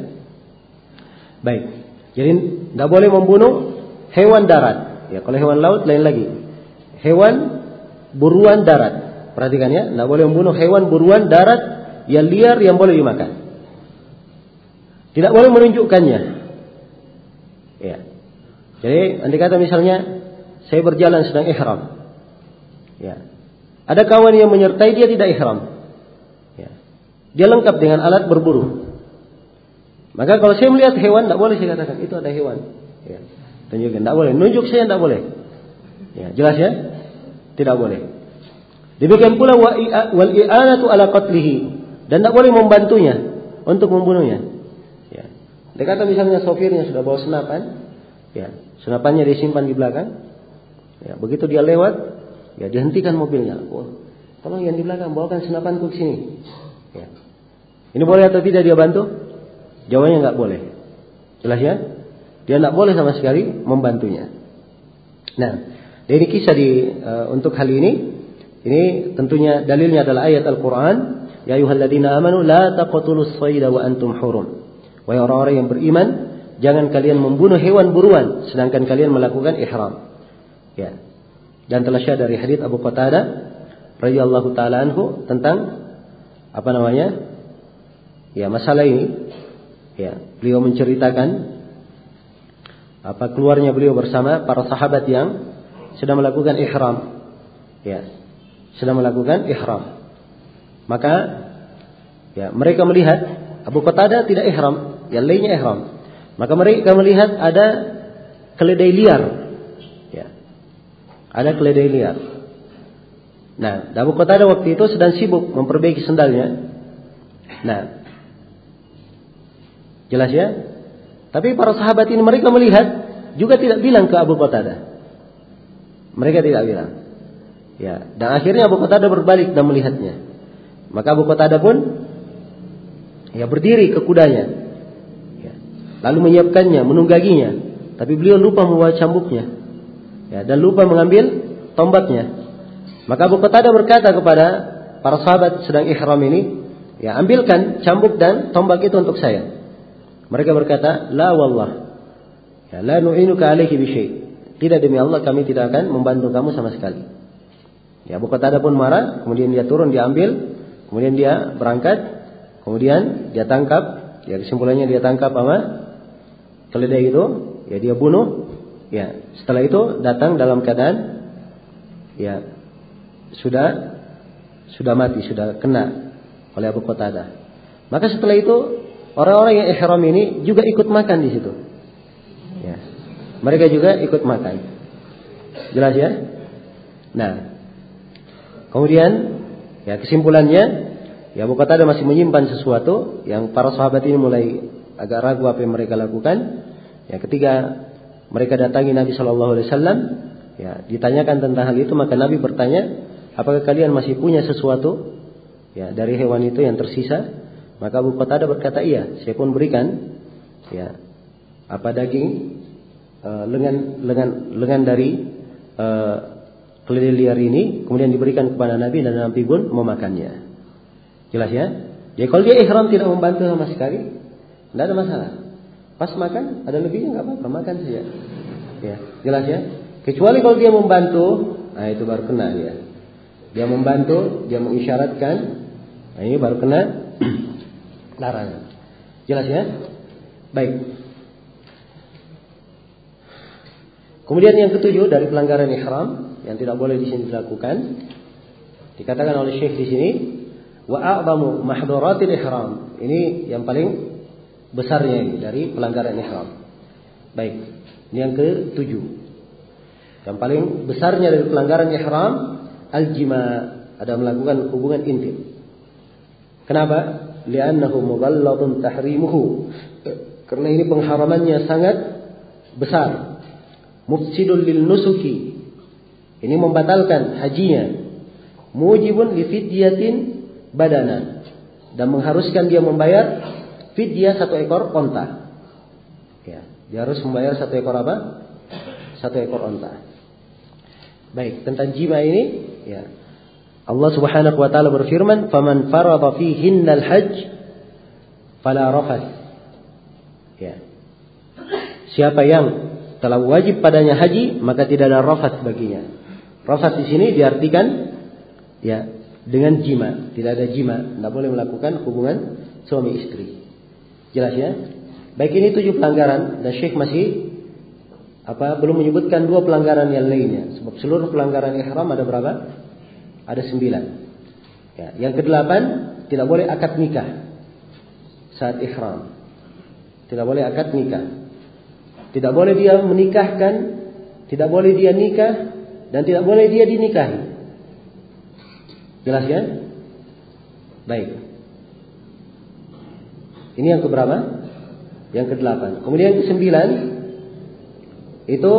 Baik. Jadi tidak boleh membunuh hewan darat. Ya, kalau hewan laut lain lagi. Hewan buruan darat. Perhatikan ya, tidak boleh membunuh hewan buruan darat yang liar yang boleh dimakan. Tidak boleh menunjukkannya. Ya. Jadi andai kata misalnya saya berjalan sedang ihram. Ya. Ada kawan yang menyertai, dia tidak ihram. Ya. Dia lengkap dengan alat berburu. Maka kalau saya melihat hewan, tidak boleh saya katakan itu ada hewan. Ya. Tunjukkan, tidak boleh. Nunjuk saya tidak boleh. Ya, jelas ya? Tidak boleh. Demikian pula wal i'anatu ala qatlihi, dan tidak boleh membantunya untuk membunuhnya. Ya. Dia kata misalnya sopirnya sudah bawa senapan, ya, senapannya disimpan di belakang. Ya, begitu dia lewat, ya dihentikan mobilnya. Oh, tolong yang di belakang bawakan senapanku ke sini. Ya. Ini boleh atau tidak dia bantu? Jawabannya nggak boleh. Jelas ya? Dia nggak boleh sama sekali membantunya. Nah, dari kisah di uh, untuk hal ini, ini tentunya dalilnya adalah ayat Al-Quran. Ya ayyuhalladzina amanu la taqtulus sayda wa antum hurum. Wahai orang-orang yang beriman, jangan kalian membunuh hewan buruan sedangkan kalian melakukan ihram. Ya. Dan telah syahid dari hadits Abu Qatadah radhiyallahu taala anhu tentang apa namanya? Ya, masalah ini. Ya, beliau menceritakan apa keluarnya beliau bersama para sahabat yang sedang melakukan ihram. Ya, sedang melakukan ihram. Maka ya, mereka melihat Abu Qatadah tidak ihram, yang lainnya ihram. Maka mereka melihat ada keledai liar. Ya. Ada keledai liar. Nah, Abu Qatadah waktu itu sedang sibuk memperbaiki sendalnya. Nah, jelas ya? Tapi para sahabat ini mereka melihat juga tidak bilang ke Abu Qatadah. Mereka tidak bilang. Ya, dan akhirnya Abu Qatadah berbalik dan melihatnya. Maka Abu Qatadah pun ya berdiri ke kudanya. Ya, lalu menyiapkannya, menungganginya. tapi beliau lupa membawa cambuknya, ya, dan lupa mengambil tombaknya. Maka Abu Qatadah berkata kepada para sahabat sedang ihram ini, ya, ambilkan cambuk dan tombak itu untuk saya. Mereka berkata, la wallah, ya, la nu'inuka alaihi bisyai. Tidak, demi Allah kami tidak akan membantu kamu sama sekali. Ya, Abu Qatadah pun marah, kemudian dia turun, dia ambil, kemudian dia berangkat, kemudian dia tangkap, ya, kesimpulannya dia tangkap sama keledai itu, ya, dia bunuh, ya. Setelah itu datang dalam keadaan, ya, sudah sudah mati, sudah kena oleh Abu Qatadah. Maka setelah itu orang-orang yang ihram ini juga ikut makan di situ. Ya. Mereka juga ikut makan. Jelas ya? Nah, kemudian, ya, kesimpulannya, ya, Abu Qatadah masih menyimpan sesuatu yang para sahabat ini mulai agak ragu apa yang mereka lakukan. Ya, ketika mereka datangi Nabi Shallallahu Alaihi Wasallam, ya, ditanyakan tentang hal itu, maka Nabi bertanya, apakah kalian masih punya sesuatu, ya, dari hewan itu yang tersisa? Maka Abu Qatadah berkata, iya, saya pun berikan, ya, apa daging uh, lengan lengan lengan dari uh, keledai liar ini, kemudian diberikan kepada Nabi dan Nabi pun memakannya. Jelas ya? Jadi kalau dia ihram tidak membantu sama sekali, tidak ada masalah. Pas makan ada lebihnya nggak apa-apa, makan saja. Ya, jelas ya? Kecuali kalau dia membantu, nah itu baru kena dia. Dia membantu, dia mengisyaratkan, nah ini baru kena larangan. Jelas ya? Baik. Kemudian yang ketujuh dari pelanggaran ihram yang tidak boleh di sini dilakukan, dikatakan oleh Syekh di sini, wa a'zamu mahdhuratil ihram. Ini yang paling besarnya ini dari pelanggaran ihram. Baik. Ini yang ketujuh. Yang paling besarnya dari pelanggaran ihram, al-jima, ada melakukan hubungan intim. Kenapa? Li'annahu mughalladun tahrimuhu. Karena ini pengharamannya sangat besar. Mufsidul lil nusuki. Ini membatalkan hajinya. Mujibun li fidyatin badanan, dan mengharuskan dia membayar fidyah satu ekor onta. Ya, dia harus membayar satu ekor apa? Satu ekor onta. Baik, tentang jima ini, ya, Allah Subhanahu wa taala berfirman, "Faman farada fihinnal hajj fala rafath." Ya. Siapa yang telah wajib padanya haji, maka tidak ada rafath baginya. Rafath di sini diartikan, ya, dengan jima, tidak ada jima, tidak boleh melakukan hubungan suami istri. Jelas ya? Baik, ini tujuh pelanggaran, dan Syekh masih apa belum menyebutkan dua pelanggaran yang lainnya. Sebab seluruh pelanggaran ihram ada berapa? Ada sembilan. Ya, yang kedelapan, tidak boleh akad nikah saat ihram. Tidak boleh akad nikah. Tidak boleh dia menikahkan, tidak boleh dia nikah, dan tidak boleh dia dinikahi. Jelas ya? Baik. Ini yang keberapa? Yang kedelapan. Kemudian yang kesembilan, itu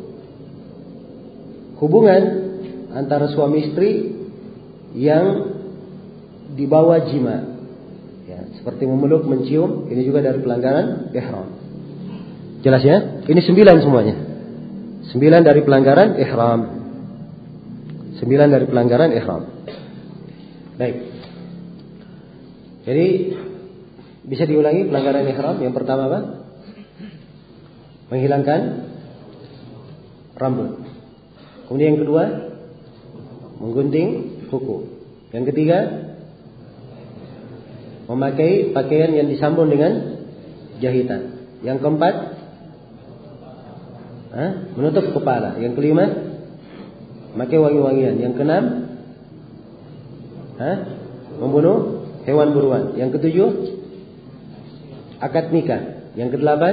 hubungan antara suami istri yang dibawa jima, ya, seperti memeluk, mencium. Ini juga dari pelanggaran ihram. Jelas ya? Ini sembilan semuanya. Sembilan dari pelanggaran ihram. Sembilan dari pelanggaran ihram. Baik. Jadi bisa diulangi pelanggaran ihram. Yang pertama apa? Menghilangkan rambut. Kemudian yang kedua, menggunting kuku. Yang ketiga, memakai pakaian yang disambung dengan jahitan. Yang keempat, ah, menutup kepala. Yang kelima, memakai wangi-wangian. Yang keenam, ah, membunuh hewan buruan. Yang ketujuh, akad nikah. Yang kedelapan,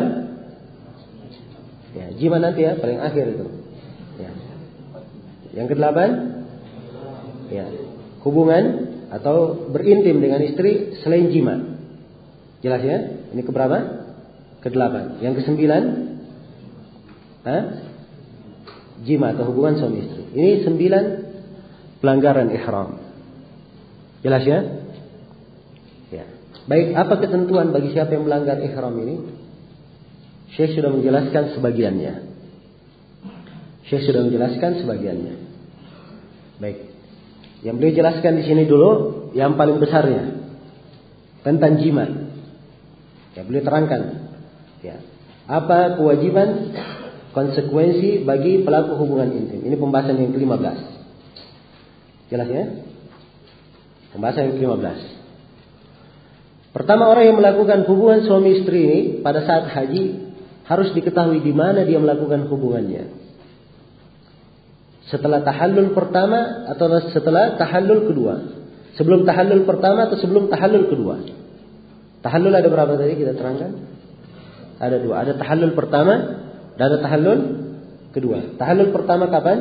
ya, jima nanti ya, paling akhir itu. Ya. Yang kedelapan, ya, hubungan atau berintim dengan istri selain jima. Jelas ya? Ini keberapa? Kedelapan. Yang kesembilan, ha? Jima atau hubungan suami istri. Ini sembilan pelanggaran ihram. Jelas ya? Ya. Baik, apa ketentuan bagi siapa yang melanggar ihram ini? Syekh sudah menjelaskan sebagiannya. Syekh sudah menjelaskan sebagiannya. Baik. Yang beliau jelaskan di sini dulu yang paling besarnya tentang jima. Ya, beliau terangkan ya, apa kewajiban, konsekuensi bagi pelaku hubungan intim. Ini pembahasan yang kelima belas. Jelas ya? Pembahasan yang kelima belas. Pertama, orang yang melakukan hubungan suami istri ini pada saat haji harus diketahui di mana dia melakukan hubungannya. Setelah tahallul pertama atau setelah tahallul kedua? Sebelum tahallul pertama atau sebelum tahallul kedua? Tahallul ada berapa tadi kita terangkan? Ada dua. Ada tahallul pertama dan ada tahallul kedua. Tahallul pertama kapan?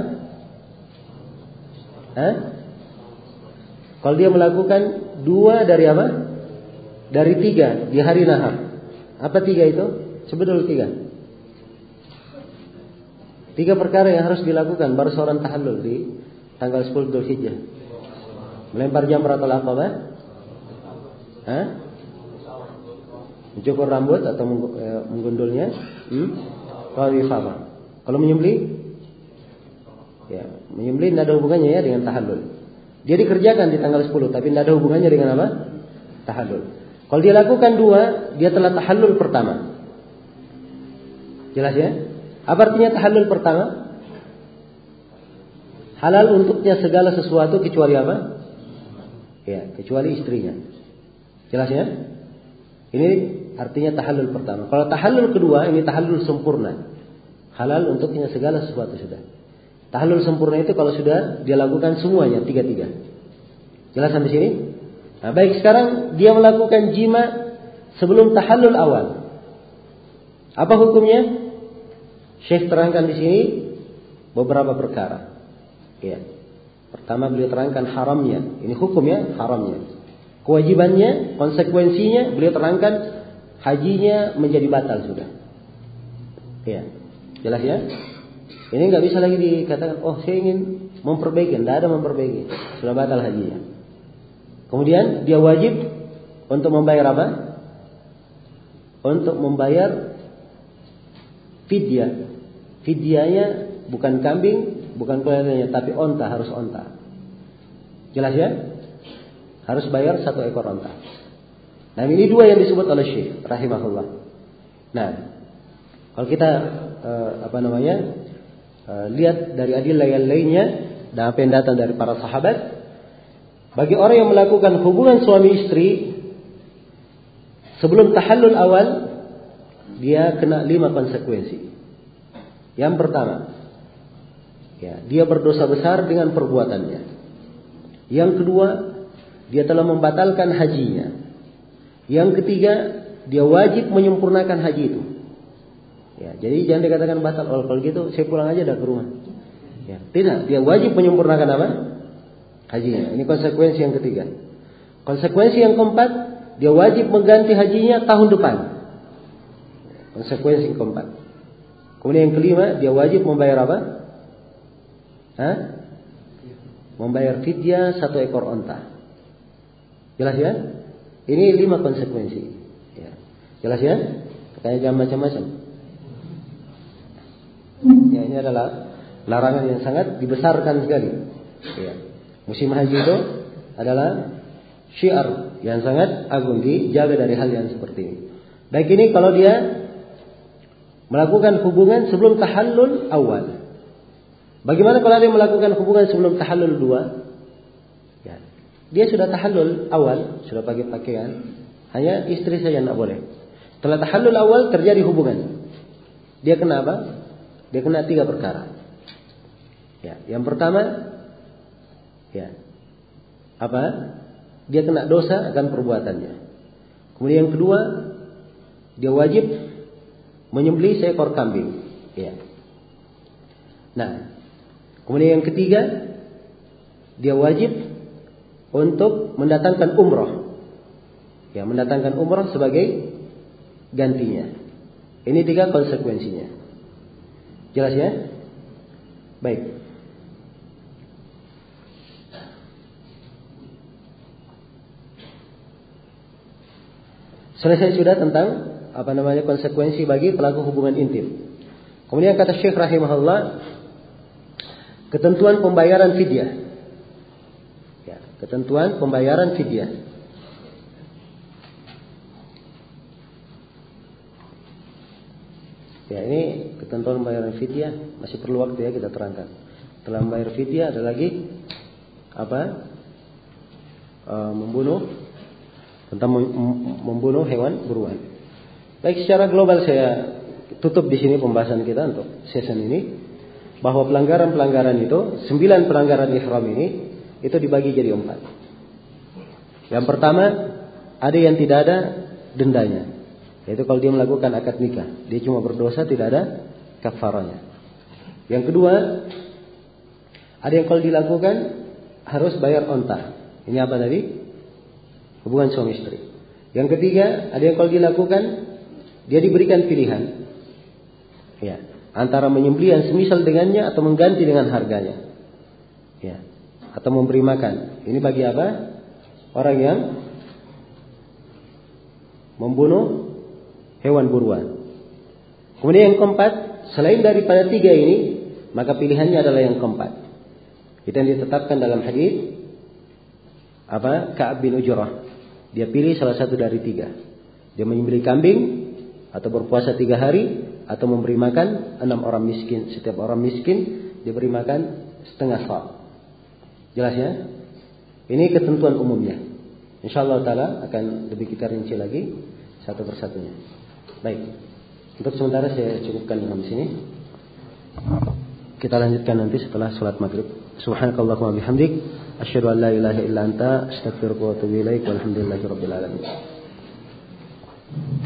Hah? Kalau dia melakukan dua dari apa? Dari tiga di hari nahar. Apa tiga itu? Sebut dulu tiga. Tiga perkara yang harus dilakukan baru seorang tahallul di tanggal sepuluh Dzulhijjah. Melempar jamrat atau aqabah? Hah? Mencukur rambut atau menggundulnya? Hmm? Kalau ifamah. Kalau menyembelih? Ya, menyembelih tidak ada hubungannya ya dengan tahallul. Dia dikerjakan di tanggal sepuluh, tapi tidak ada hubungannya dengan apa? Tahallul. Kalau dia lakukan dua, dia telah tahallul pertama. Jelas ya? Apa artinya tahallul pertama? Halal untuknya segala sesuatu kecuali apa? Ya, kecuali istrinya. Jelas ya? Ini artinya tahallul pertama. Kalau tahallul kedua, ini tahallul sempurna. Halal untuknya segala sesuatu sudah. Tahallul sempurna itu kalau sudah dia lakukan semuanya tiga-tiga. Jelas sampai sini? Nah, baik, sekarang dia melakukan jima sebelum tahallul awal. Apa hukumnya? Syekh terangkan di sini beberapa perkara. Ya. Pertama beliau terangkan haramnya. Ini hukumnya haramnya. Kewajibannya, konsekuensinya beliau terangkan hajinya menjadi batal sudah. Ya. Jelas ya? Ini nggak bisa lagi dikatakan, oh saya ingin memperbaiki. Tidak ada memperbaiki. Sudah batal hajinya. Kemudian dia wajib untuk membayar apa? Untuk membayar fidyah. Fidyahnya bukan kambing, bukan kelihatannya, tapi onta, harus onta. Jelas ya? Harus bayar satu ekor onta. Nah, ini dua yang disebut oleh Syekh rahimahullah. Nah, kalau kita eh, apa namanya eh, lihat dari adillah yang lainnya dan apa yang datang dari para sahabat, bagi orang yang melakukan hubungan suami istri sebelum tahallul awal, dia kena lima konsekuensi. Yang pertama, ya, dia berdosa besar dengan perbuatannya. Yang kedua, dia telah membatalkan hajinya. Yang ketiga, dia wajib menyempurnakan haji itu. Ya, jadi jangan dikatakan batal. Oh, kalau gitu saya pulang aja dah ke rumah. Ya, tidak, dia wajib menyempurnakan apa? Hajinya. Ini konsekuensi yang ketiga. Konsekuensi yang keempat, dia wajib mengganti hajinya tahun depan. Konsekuensi yang keempat. Kemudian yang kelima, dia wajib membayar apa? Hah? Membayar fidyah satu ekor onta. Jelas ya? Ini lima konsekuensi. Ya. Jelas ya? Kayak jangan macam-macam. Ya, ini adalah larangan yang sangat dibesarkan sekali. Ya. Musim haji itu adalah syiar yang sangat agung, dijaga dari hal yang seperti ini. Baik, ini kalau dia melakukan hubungan sebelum tahallul awal. Bagaimana kalau dia melakukan hubungan sebelum tahallul dua? Ya. Dia sudah tahallul awal, sudah pakai pakaian, hanya istri saja tidak boleh. Setelah tahallul awal terjadi hubungan, dia kena apa? Dia kena tiga perkara. Ya. Yang pertama, ya, apa? Dia kena dosa akan perbuatannya. Kemudian yang kedua, dia wajib menyembelih seekor kambing. Ya. Nah, kemudian yang ketiga, dia wajib untuk mendatangkan umroh. Ya, mendatangkan umroh sebagai gantinya. Ini tiga konsekuensinya. Jelas ya? Baik. Selesai sudah tentang apa namanya konsekuensi bagi pelaku hubungan intim. Kemudian kata Syekh rahimahullah, ketentuan pembayaran fidyah. Ya, ketentuan pembayaran fidyah. Ya, ini ketentuan pembayaran fidyah masih perlu waktu ya kita terangkan. Setelah membayar fidyah ada lagi apa? E, membunuh tentang membunuh hewan buruan. Baik, secara global saya tutup di sini pembahasan kita untuk season ini, bahwa pelanggaran-pelanggaran itu, sembilan pelanggaran ihram ini itu dibagi jadi empat. Yang pertama, ada yang tidak ada dendanya, yaitu kalau dia melakukan akad nikah, dia cuma berdosa, tidak ada kafaranya. Yang kedua, ada yang kalau dilakukan harus bayar onta. Ini apa tadi? Hubungan suami istri. Yang ketiga, ada yang kalau dilakukan dia diberikan pilihan, ya, antara menyembelih yang semisal dengannya atau mengganti dengan harganya, ya, atau memberi makan. Ini bagi apa? Orang yang membunuh hewan buruan. Kemudian yang keempat, selain daripada tiga ini, maka pilihannya adalah yang keempat. Itu yang ditetapkan dalam hadis apa? Ka'ab bin Ujrah. Dia pilih salah satu dari tiga. Dia menyembelih kambing, atau berpuasa tiga hari, atau memberi makan enam orang miskin. Setiap orang miskin diberi makan setengah sa'. Jelas ya? Ini ketentuan umumnya. InsyaAllah ta'ala akan lebih kita rinci lagi satu persatunya. Baik, untuk sementara saya cukupkan di sini. Kita lanjutkan nanti setelah sholat maghrib. Subhanakallahumma bihamdik, asyhadu an la ilaha illa anta, astaghfiruka wa atubu ilaik, walhamdulillahi rabbil alamin.